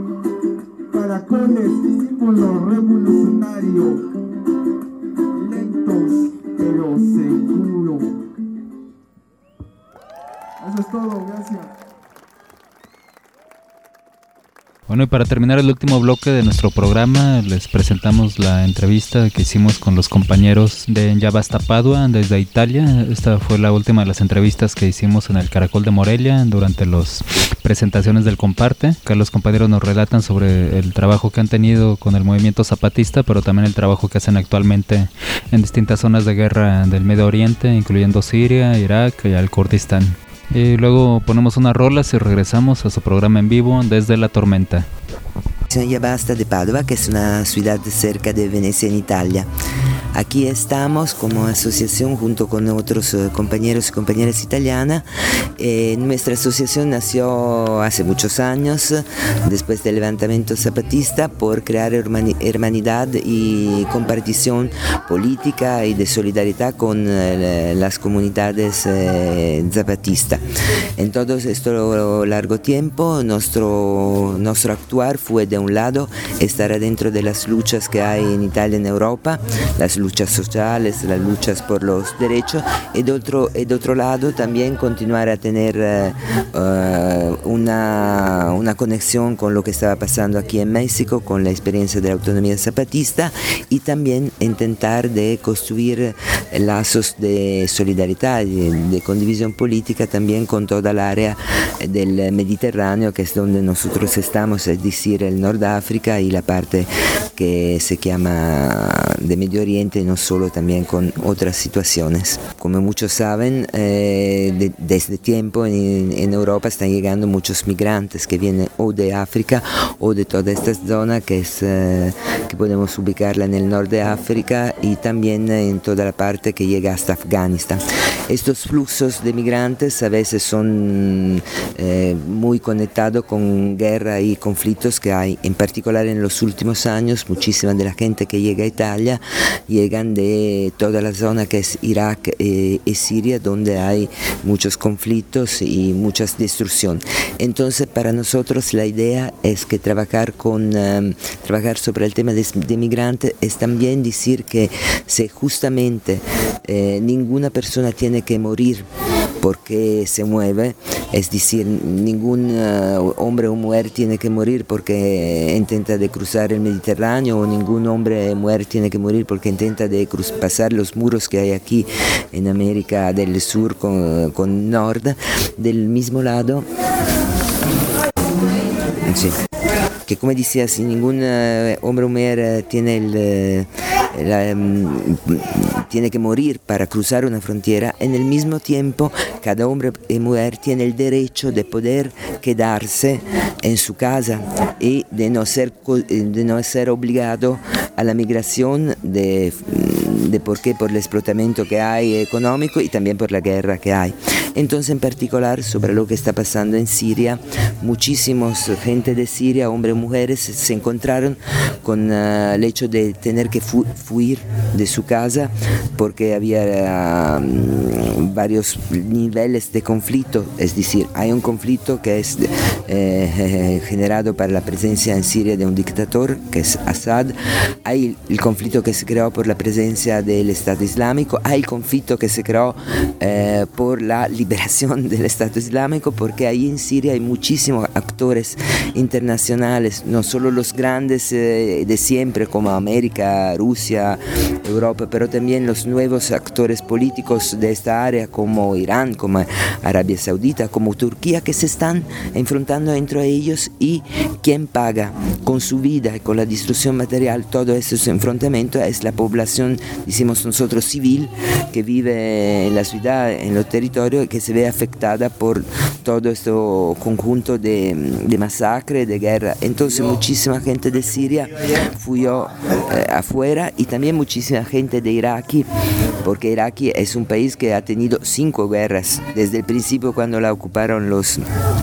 Caracoles, símbolo revolucionario, lentos pero seguro. Eso es todo, gracias. Bueno, y para terminar el último bloque de nuestro programa, les presentamos la entrevista que hicimos con los compañeros de Ya Basta Padua desde Italia. Esta fue la última de las entrevistas que hicimos en el Caracol de Morelia durante las presentaciones del Comparte. Acá los compañeros nos relatan sobre el trabajo que han tenido con el movimiento zapatista, pero también el trabajo que hacen actualmente en distintas zonas de guerra del Medio Oriente, incluyendo Siria, Irak y el Kurdistán. Y luego ponemos unas rolas y regresamos a su programa en vivo desde La Tormenta. Ya Basta de Padua, que es una ciudad cerca de Venecia en Italia. aquí estamos como asociación junto con otros compañeros y compañeras italianas. Nuestra asociación nació hace muchos años, después del levantamiento zapatista, por crear hermandad y compartición política y de solidaridad con las comunidades zapatistas. En todo este largo tiempo, nuestro actuar fue, de un lado, estar dentro de las luchas que hay en Italia, en Europa, las luchas sociales, las luchas por los derechos, y de otro lado también continuar a tener una conexión con lo que estaba pasando aquí en México, con la experiencia de la autonomía zapatista, y también intentar de construir lazos de solidaridad, de condivisión política también con toda el área del Mediterráneo, que es donde nosotros estamos, es decir, el Norte de África y la parte que se llama de Medio Oriente, y no solo, también con otras situaciones. Como muchos saben, desde tiempo en Europa están llegando muchos migrantes que vienen o de África o de toda esta zona que podemos ubicarla en el norte de África, y también en toda la parte que llega hasta Afganistán. Estos fluxos de migrantes a veces son muy conectados con guerra y conflictos que hay, en particular en los últimos años. Muchísima de la gente que llega a Italia llegan de toda la zona que es Irak y Siria, donde hay muchos conflictos y muchas destrucción. Entonces, para nosotros la idea es que trabajar sobre el tema de migrantes es también decir que si justamente ninguna persona tiene que morir porque se mueve, es decir, ningún hombre o mujer tiene que morir porque intenta de cruzar el Mediterráneo, o ningún hombre o mujer tiene que morir porque intenta de pasar los muros que hay aquí en América del Sur con Nord. Del mismo lado, sí, que como decía, si ningún hombre o mujer tiene que morir para cruzar una frontera, en el mismo tiempo cada hombre y mujer tiene el derecho de poder quedarse en su casa y de no ser obligado a la migración por el explotamiento que hay económico y también por la guerra que hay. Entonces, en particular, sobre lo que está pasando en Siria, muchísimos gente de Siria, hombres y mujeres, se encontraron con el hecho de tener que huir de su casa porque había varios niveles de conflicto. Es decir, hay un conflicto que es generado por la presencia en Siria de un dictador que es Assad, hay el conflicto que se creó por la presencia del Estado Islámico, hay el conflicto que se creó por la liberación del Estado Islámico, porque ahí en Siria hay muchísimos actores internacionales, no solo los grandes de siempre como América, Rusia, Europa, pero también los nuevos actores políticos de esta área como Irán, como Arabia Saudita, como Turquía, que se están enfrentando entre ellos, y quien paga con su vida y con la destrucción material todo ese enfrentamiento es la población, decimos nosotros, civil, que vive en la ciudad, en los territorios, y que se ve afectada por todo este conjunto de masacre, de guerra. Entonces muchísima gente de Siria huyó afuera, y también muchísima gente de Irak, porque Irak es un país que ha tenido 5 guerras desde el principio, cuando la ocuparon los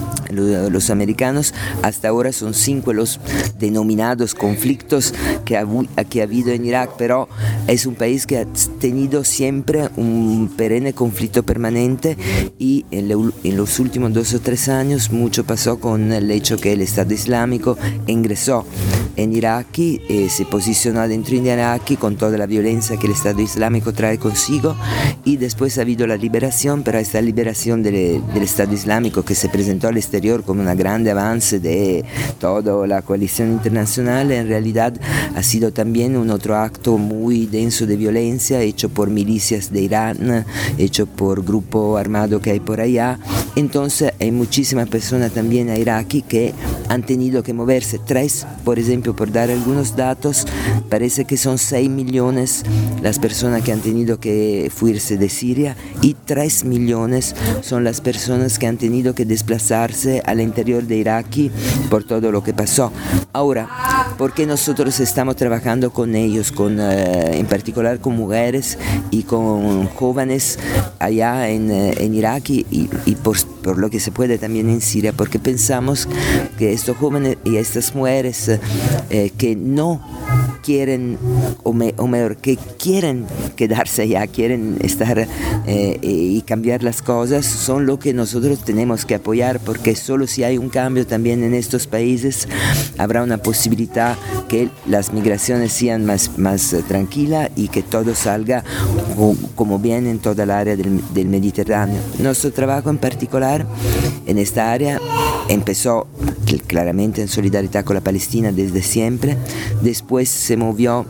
americanos, hasta ahora son 5 los denominados conflictos que ha habido en Irak, pero es un país que ha tenido siempre un perenne conflicto permanente, y en los últimos 2 o 3 años mucho pasó con el hecho que el Estado Islámico ingresó en Irak, se posicionó dentro de Irak con toda la violencia que el Estado Islámico trae consigo, y después ha habido la liberación, pero esta liberación del Estado Islámico, que se presentó al exterior como un grande avance de toda la coalición internacional, en realidad ha sido también un otro acto muy denso de violencia hecho por milicias de Irán, hecho por grupo armado que hay por allá. Entonces hay muchísimas personas también a Irak que han tenido que moverse. Por ejemplo, por dar algunos datos, parece que son 6 millones las personas que han tenido que fuirse de Siria, y 3 millones son las personas que han tenido que desplazarse al interior de Irak por todo lo que pasó. Ahora, porque nosotros estamos trabajando con ellos, en particular con mujeres y con jóvenes allá en Irak y por lo que se puede también en Siria, porque pensamos que estos jóvenes y estas mujeres que no quieren, o mejor, que quieren quedarse allá, quieren estar y cambiar las cosas, son lo que nosotros tenemos que apoyar, porque solo si hay un cambio también en estos países habrá una posibilidad que las migraciones sean más tranquilas y que todo salga como bien en toda el área del Mediterráneo. Nuestro trabajo en particular en esta área empezó claramente en solidaridad con la Palestina desde siempre, después se movió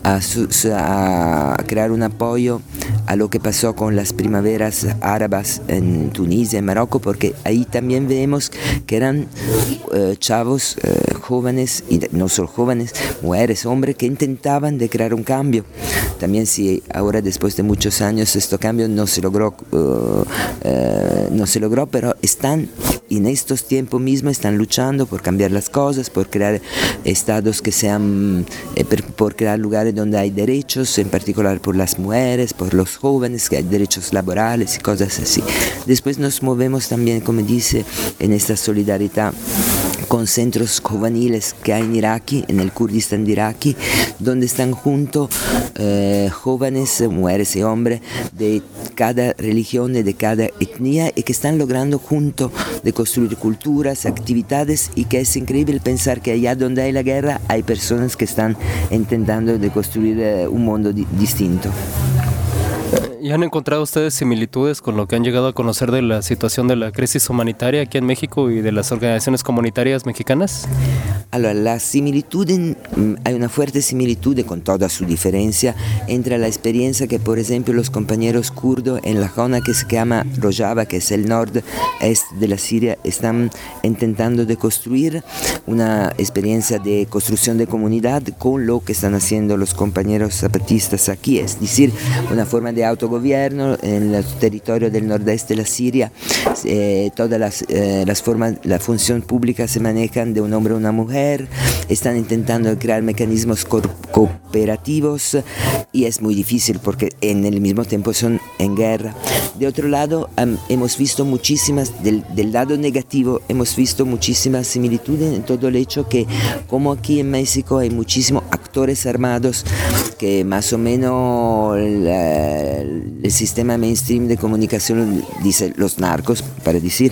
a crear un apoyo a lo que pasó con las primaveras árabes en Tunisia, en Marruecos, porque ahí también vemos que eran chavos jóvenes, y no solo jóvenes, mujeres, hombres, que intentaban de crear un cambio. También si ahora después de muchos años este cambio no se logró, pero están en estos tiempos mismos, están luchando por cambiar las cosas, por crear estados que sean, por crear lugares donde hay derechos, en particular por las mujeres, por los jóvenes, que hay derechos laborales y cosas así. Después nos movemos también, como dice, en esta solidaridad con centros juveniles que hay en Irak, en el Kurdistán de Irak, donde están juntos jóvenes, mujeres y hombres de cada religión y de cada etnia, y que están logrando juntos de construir culturas, actividades, y que es increíble pensar que allá donde hay la guerra hay personas que están intentando de construir un mundo distinto. ¿Y han encontrado ustedes similitudes con lo que han llegado a conocer de la situación de la crisis humanitaria aquí en México y de las organizaciones comunitarias mexicanas? Allora, la similitud, hay una fuerte similitud con toda su diferencia entre la experiencia que, por ejemplo, los compañeros kurdos en la zona que se llama Rojava, que es el nordeste de la Siria, están intentando de construir una experiencia de construcción de comunidad con lo que están haciendo los compañeros zapatistas aquí, es decir, una forma de autogobierno en el territorio del nordeste de la Siria. Todas las formas, la función pública se manejan de un hombre o una mujer, están intentando crear mecanismos cooperativos, y es muy difícil porque en el mismo tiempo son en guerra. De otro lado, hemos visto muchísimas, del lado negativo, hemos visto muchísimas similitudes en todo el hecho que, como aquí en México hay muchísimos actores armados que más o menos el sistema mainstream de comunicación dice los narcos, para decir,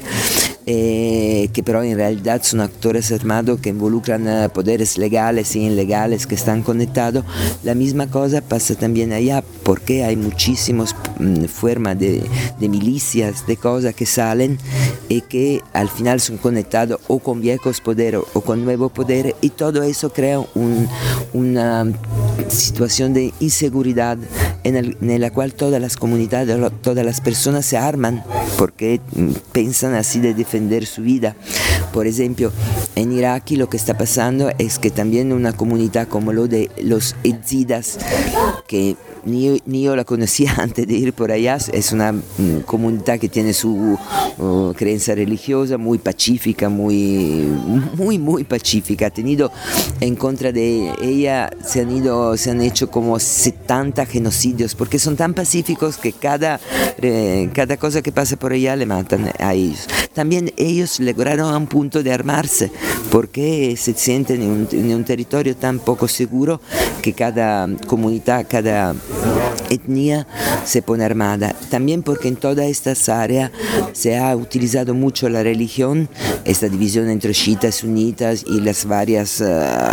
que pero en realidad son actores armados que involucran poderes legales y ilegales que están conectados. La misma cosa pasa también allá, porque hay muchísimas formas de milicias, de cosas que salen y que al final son conectados o con viejos poderes o con nuevos poderes, y todo eso crea una situación de inseguridad en la cual todas las comunidades, todas las personas se arman porque piensan así de defender su vida. Por ejemplo, en Irak lo que está pasando es que también una comunidad como lo de los ezidas, que ni yo la conocía antes de ir por allá, es una comunidad que tiene su creencia religiosa muy pacífica, muy pacífica. Ha tenido en contra de ella, se han hecho como 70 genocidios, porque son tan pacíficos que cada cosa que pasa por allá le matan a ellos. También ellos lograron a un punto de armarse, porque se sienten en un territorio tan poco seguro que cada comunidad, cada etnia se pone armada. También porque en todas estas áreas se ha utilizado mucho la religión, esta división entre chiitas, sunitas y las varias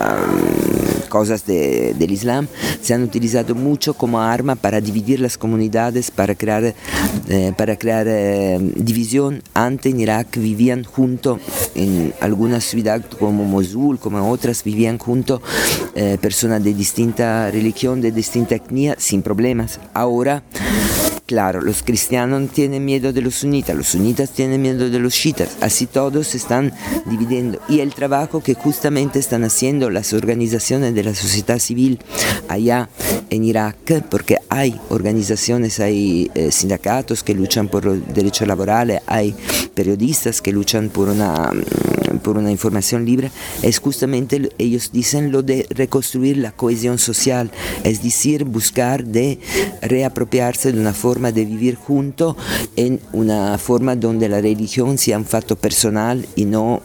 cosas del Islam, se han utilizado mucho como arma para dividir las comunidades, para crear división. Antes en Irak vivían juntos, en algunas ciudades como Mosul, como otras, vivían juntos personas de distinta religión, de distinta etnia, sin problemas. Ahora, claro, los cristianos tienen miedo de los sunitas tienen miedo de los chiitas, así todos se están dividiendo. Y el trabajo que justamente están haciendo las organizaciones de la sociedad civil allá en Irak, porque hay organizaciones, hay sindicatos que luchan por los derechos laborales, hay periodistas que luchan por una información libre, es justamente, ellos dicen, lo de reconstruir la cohesión social, es decir, buscar de reapropiarse de una forma de vivir junto en una forma donde la religión sea un facto personal y no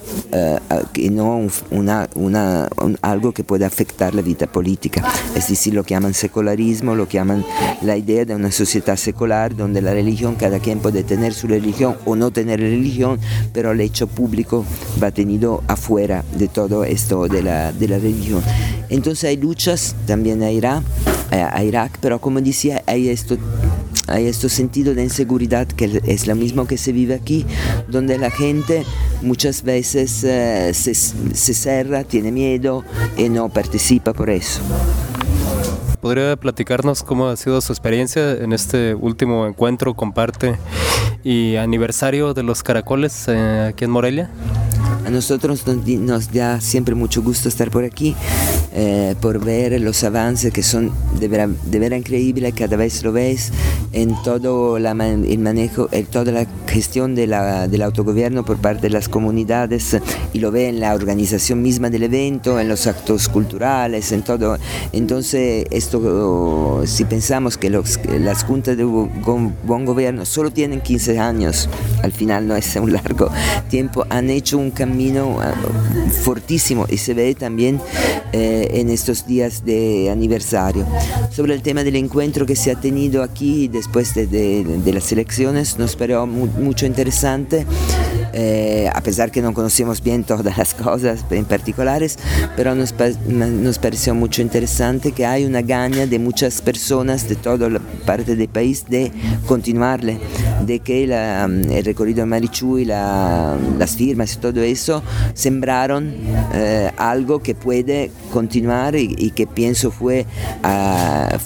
algo que pueda afectar la vida política. Es decir, lo que llaman secularismo, lo que llaman la idea de una sociedad secular donde la religión, cada quien puede tener su religión o no tener religión, pero el hecho público va tenido afuera de todo esto de la religión. Entonces hay luchas también a Irak, pero como decía, hay este sentido de inseguridad que es lo mismo que se vive aquí, donde la gente muchas veces se cierra, tiene miedo y no participa por eso. ¿Podría platicarnos cómo ha sido su experiencia en este último encuentro, comparte y aniversario de los caracoles aquí en Morelia? A nosotros nos da siempre mucho gusto estar por aquí, por ver los avances que son de verdad increíbles, cada vez lo ves en todo el manejo, en toda la gestión del autogobierno por parte de las comunidades, y lo ve en la organización misma del evento, en los actos culturales, en todo. Entonces, esto, si pensamos que las juntas de buen gobierno solo tienen 15 años, al final no es un largo tiempo, han hecho un camino fortísimo y se ve también en estos días de aniversario. Sobre el tema del encuentro que se ha tenido aquí después de las elecciones, nos pareció mucho interesante, a pesar que no conocemos bien todas las cosas en particulares, pero nos pareció mucho interesante que hay una gana de muchas personas de toda la parte del país de continuarle, de que el recorrido de Marichu y las firmas y todo eso sembraron algo que puede continuar y que pienso fue la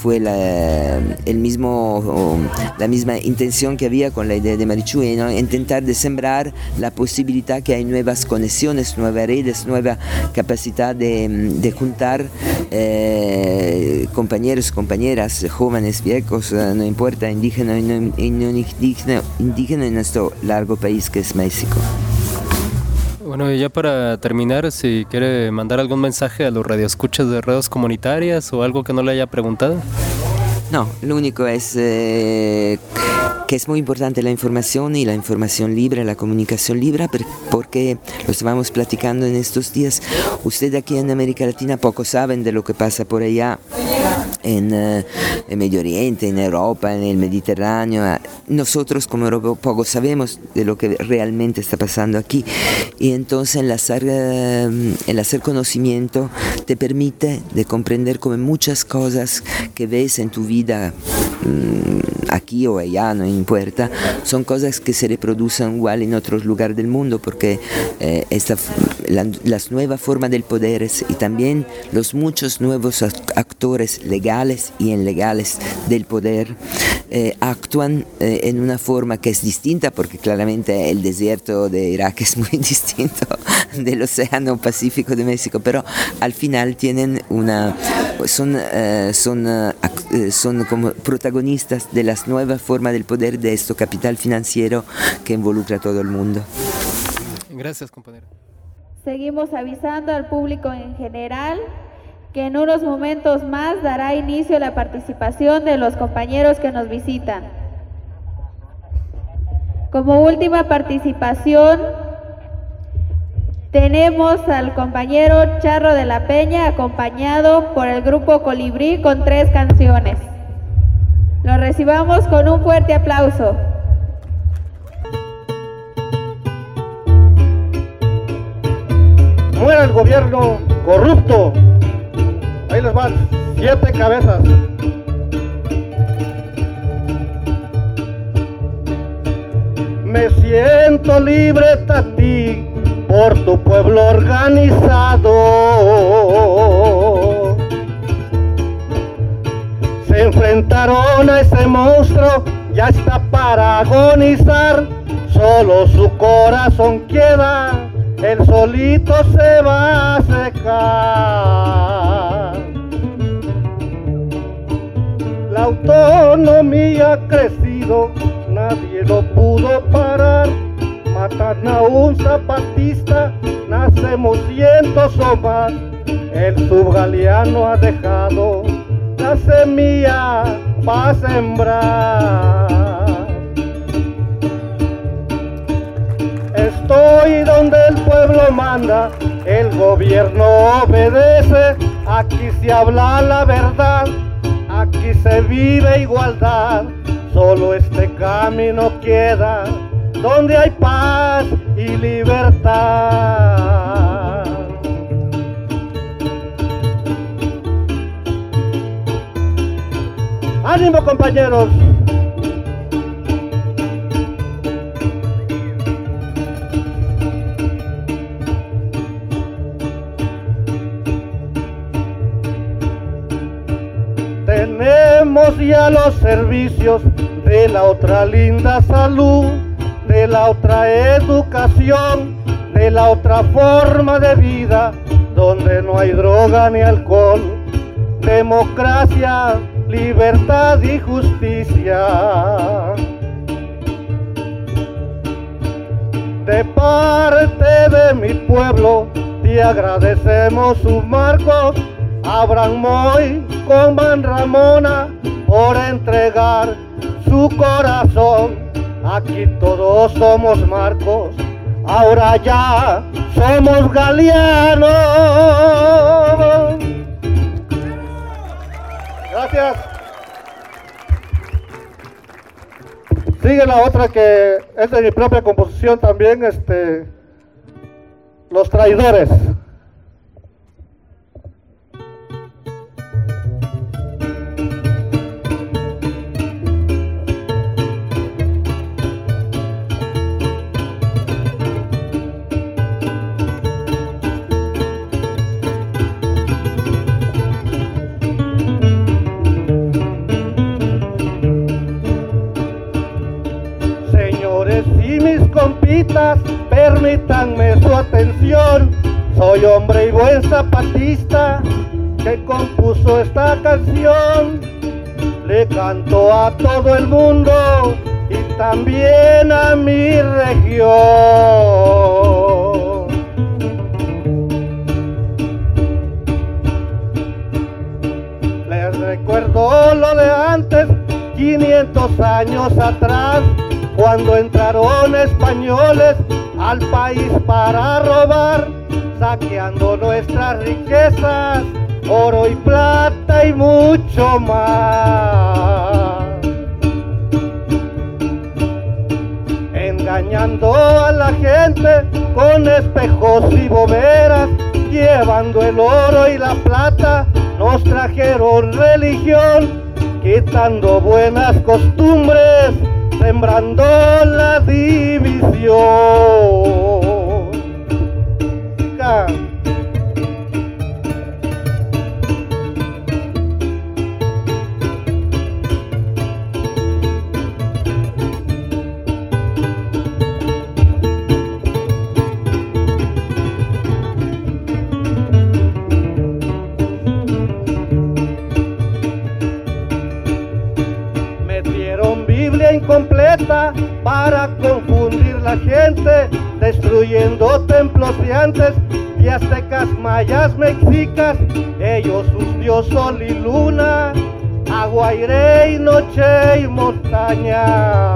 misma intención que había con la idea de Marichu, ¿no? Intentar de sembrar la posibilidad que hay nuevas conexiones, nuevas redes, nueva capacidad de juntar compañeros, compañeras, jóvenes, viejos, no importa, indígenas y no indígenas en nuestro largo país que es México. Bueno, y ya para terminar, si quiere mandar algún mensaje a los radioescuchas de redes comunitarias o algo que no le haya preguntado. No, lo único es que es muy importante la información y la información libre, la comunicación libre, porque lo estábamos platicando en estos días. Ustedes aquí en América Latina poco saben de lo que pasa por allá en Medio Oriente, en Europa, en el Mediterráneo. Nosotros como europeos poco sabemos de lo que realmente está pasando aquí, y entonces el hacer conocimiento te permite de comprender como muchas cosas que ves en tu vida aquí o allá, no importa, son cosas que se reproducen igual en otros lugares del mundo, porque las nuevas formas del poder y también los muchos nuevos actores legales y ilegales del poder actúan en una forma que es distinta, porque claramente el desierto de Irak es muy distinto del océano Pacífico de México, pero al final tienen son como protagonistas de las nuevas formas del poder de este capital financiero que involucra a todo el mundo. Gracias, compañero. Seguimos avisando al público en general que en unos momentos más dará inicio la participación de los compañeros que nos visitan. Como última participación tenemos al compañero Charro de la Peña, acompañado por el grupo Colibrí con 3 canciones. Lo recibamos con un fuerte aplauso. Muera el gobierno corrupto. Ahí les van 7 cabezas. Me siento libre, Tati, por tu pueblo organizado. Se enfrentaron a ese monstruo, ya está para agonizar. Solo su corazón queda, él solito se va a secar. autonomía ha crecido, nadie lo pudo parar. Matan a un zapatista, nacemos cientos o más. El subgaliano ha dejado la semilla para sembrar. Estoy donde el pueblo manda, el gobierno obedece. Aquí se habla la verdad, aquí se vive igualdad. Solo este camino queda donde hay paz y libertad. ¡Ánimo, compañeros! Tenemos ya los servicios de la otra linda salud, de la otra educación, de la otra forma de vida, donde no hay droga ni alcohol, democracia, libertad y justicia. De parte de mi pueblo te agradecemos sus marcos, Abraham Moy con Van Ramona, por entregar su corazón. Aquí todos somos Marcos, ahora ya somos Galianos. Gracias. Sigue la otra que es de mi propia composición también, Los Traidores. Compitas, permítanme su atención. Soy hombre y buen zapatista que compuso esta canción. Le canto a todo el mundo y también a mi región. Les recuerdo lo de antes, 500 años atrás, cuando entraron españoles al país para robar, saqueando nuestras riquezas, oro y plata y mucho más. Engañando a la gente con espejos y boberas, llevando el oro y la plata, nos trajeron religión, quitando buenas costumbres, sembrando la división. Incompleta para confundir la gente, destruyendo templos de antes y aztecas, mayas, mexicas, ellos sus dios sol y luna, agua, aire y noche y montaña.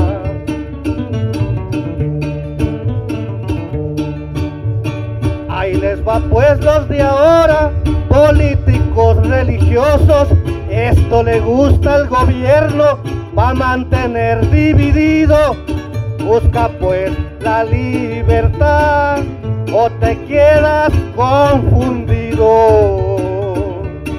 Ahí les va pues los de ahora, políticos religiosos, esto le gusta al gobierno, va a mantener dividido. Busca pues la libertad o te quedas confundido.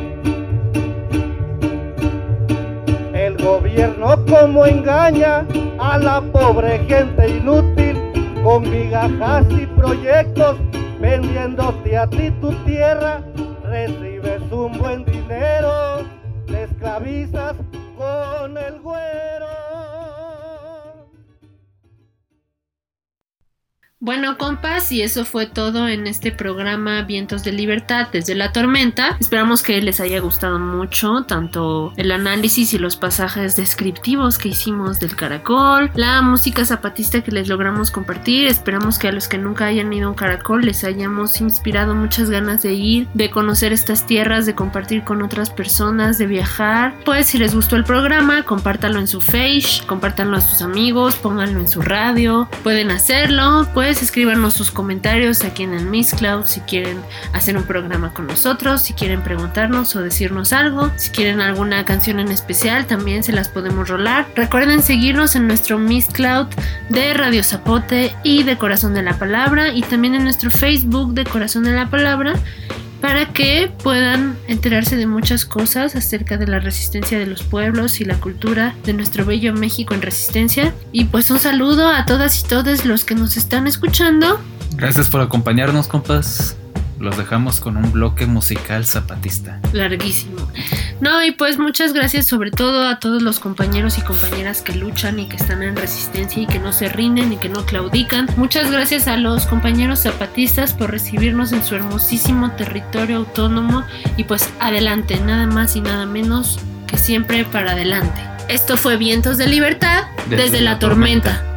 El gobierno como engaña a la pobre gente inútil, con migajas y proyectos, vendiéndote a ti tu tierra, recibes un buen dinero, te esclavizas con el güero. Bueno, compas, y eso fue todo en este programa Vientos de Libertad desde la Tormenta. Esperamos que les haya gustado mucho, tanto el análisis y los pasajes descriptivos que hicimos del caracol, la música zapatista que les logramos compartir. Esperamos que a los que nunca hayan ido a un caracol les hayamos inspirado muchas ganas de ir, de conocer estas tierras, de compartir con otras personas, de viajar. Pues si les gustó el programa, compártanlo en su Face, compártanlo a sus amigos, pónganlo en su radio, pueden hacerlo. Pues escríbanos sus comentarios aquí en el Mixcloud si quieren hacer un programa con nosotros, si quieren preguntarnos o decirnos algo, si quieren alguna canción en especial también se las podemos rolar. Recuerden seguirnos en nuestro Mixcloud de Radio Zapote y de Corazón de la Palabra, y también en nuestro Facebook de Corazón de la Palabra, para que puedan enterarse de muchas cosas acerca de la resistencia de los pueblos y la cultura de nuestro bello México en resistencia. Y pues un saludo a todas y todos los que nos están escuchando. Gracias por acompañarnos, compas. Los dejamos con un bloque musical zapatista. Larguísimo. No, y pues muchas gracias sobre todo a todos los compañeros y compañeras que luchan y que están en resistencia y que no se rinden y que no claudican. Muchas gracias a los compañeros zapatistas por recibirnos en su hermosísimo territorio autónomo, y pues adelante, nada más y nada menos que siempre para adelante. Esto fue Vientos de Libertad desde la Tormenta.